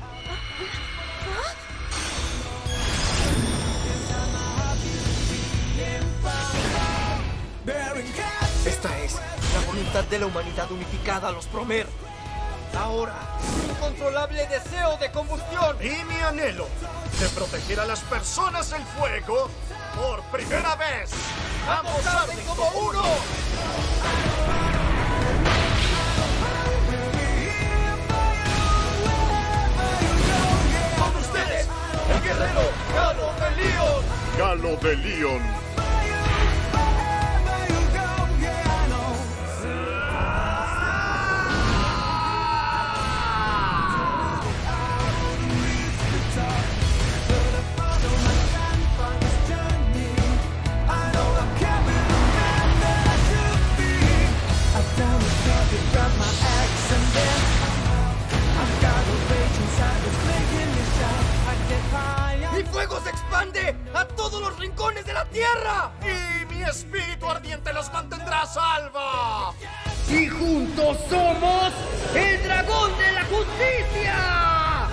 Esta es la voluntad de la humanidad unificada a los Promer. Ahora, mi incontrolable deseo de combustión. Y mi anhelo de proteger a las personas del fuego por primera vez. ¡Vamos, arden como uno! ¡Con ustedes, el guerrero Galo de Leon! Galo de Leon. ¡Mi fuego se expande a todos los rincones de la tierra! ¡Y mi espíritu ardiente los mantendrá a salvo! ¡Y juntos somos el dragón de la justicia!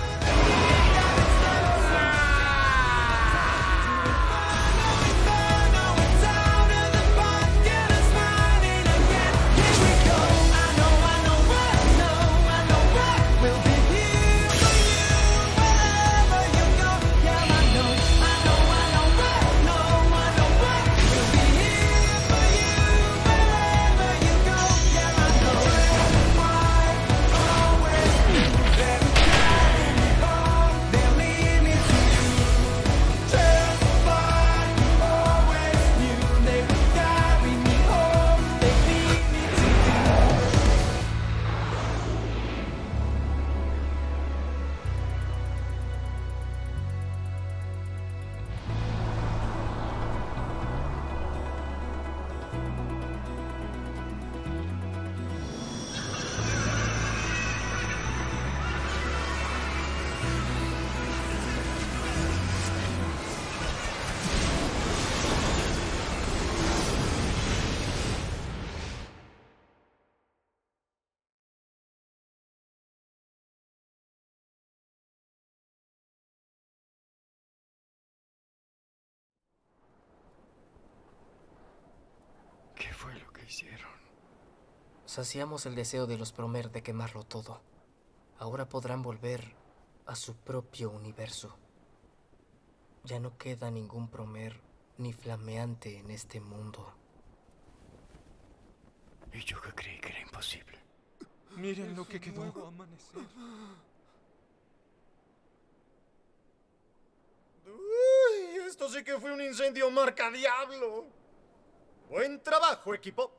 ¿Qué fue lo que hicieron? Saciamos el deseo de los Promer de quemarlo todo. Ahora podrán volver a su propio universo. Ya no queda ningún Promer ni flameante en este mundo. Y yo que creí que era imposible. Miren lo que quedó. Uy, esto sí que fue un incendio marca diablo. Buen trabajo, equipo.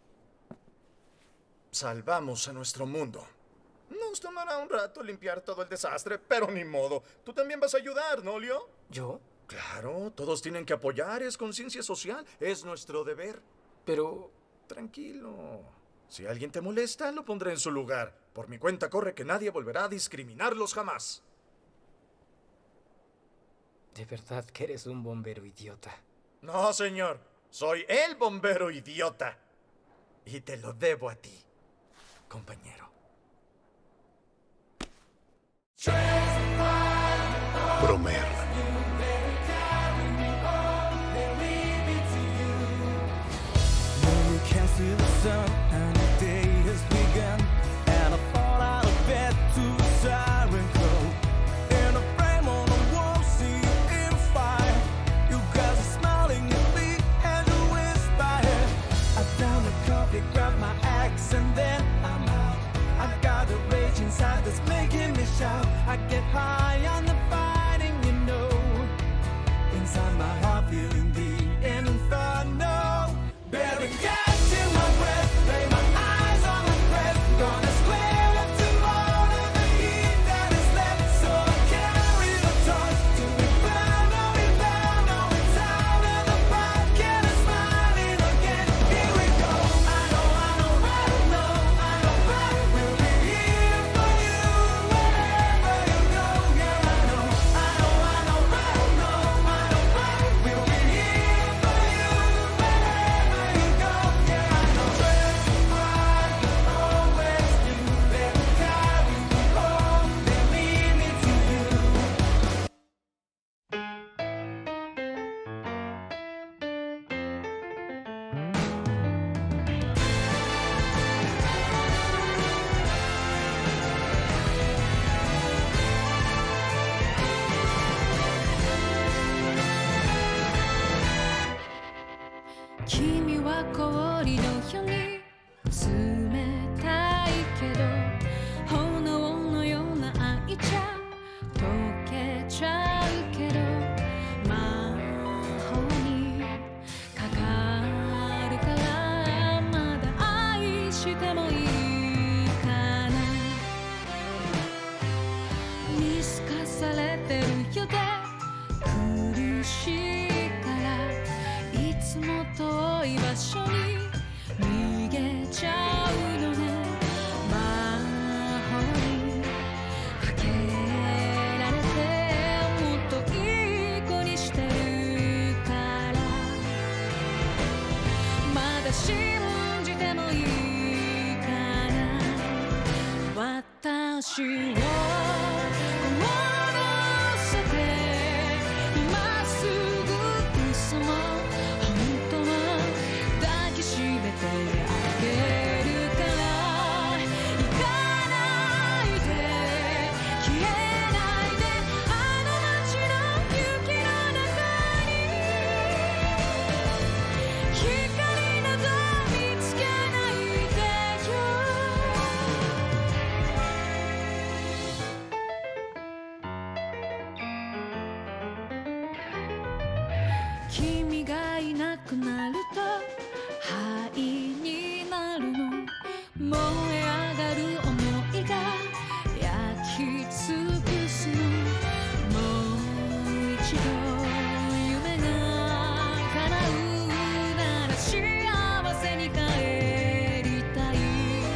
Salvamos a nuestro mundo. Nos tomará un rato limpiar todo el desastre, pero ni modo. Tú también vas a ayudar, ¿no, Leo? ¿Yo? Claro, todos tienen que apoyar, es conciencia social, es nuestro deber. Pero... Tranquilo. Si alguien te molesta, lo pondré en su lugar. Por mi cuenta corre que nadie volverá a discriminarlos jamás. De verdad que eres un bombero idiota. No, señor. Soy el bombero idiota. Y te lo debo a ti, compañero. Promer. Grab my axe and then I'm out. I've got a rage inside that's making me shout. I get high on the fighting, you know. は氷のように冷たいけど炎のような愛じゃ溶けちゃうけど魔法にかかるからまだ愛してもいいかな見透かされてるよで苦しいからいつも遠い場所に逃げちゃうのね魔法にかけられてもっといい子にしてるからまだ信じてもいいかな私を君がいなくなると灰になるの燃え上がる想いが焼き尽くすのもう一度夢が叶うなら幸せに帰りたい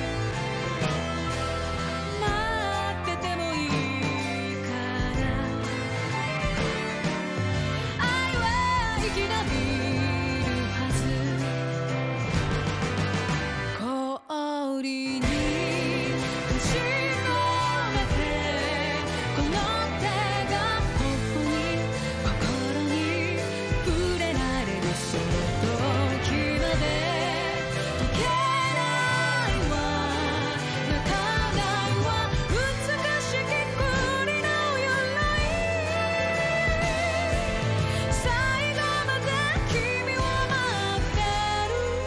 待っててもいいから愛は生き延びるはず氷に閉じ込めてこの手が頬に心に触れられるその時まで溶けないわ泣かないわ美しき国の鎧最後まで君を待ってる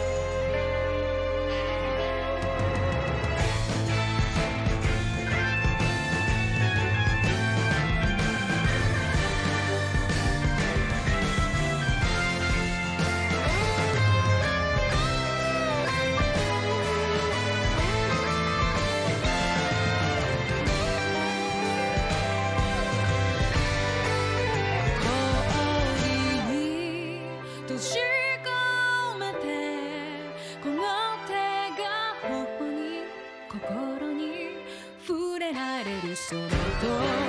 氷に閉じ込めてこの手が頬に心に触れられるその時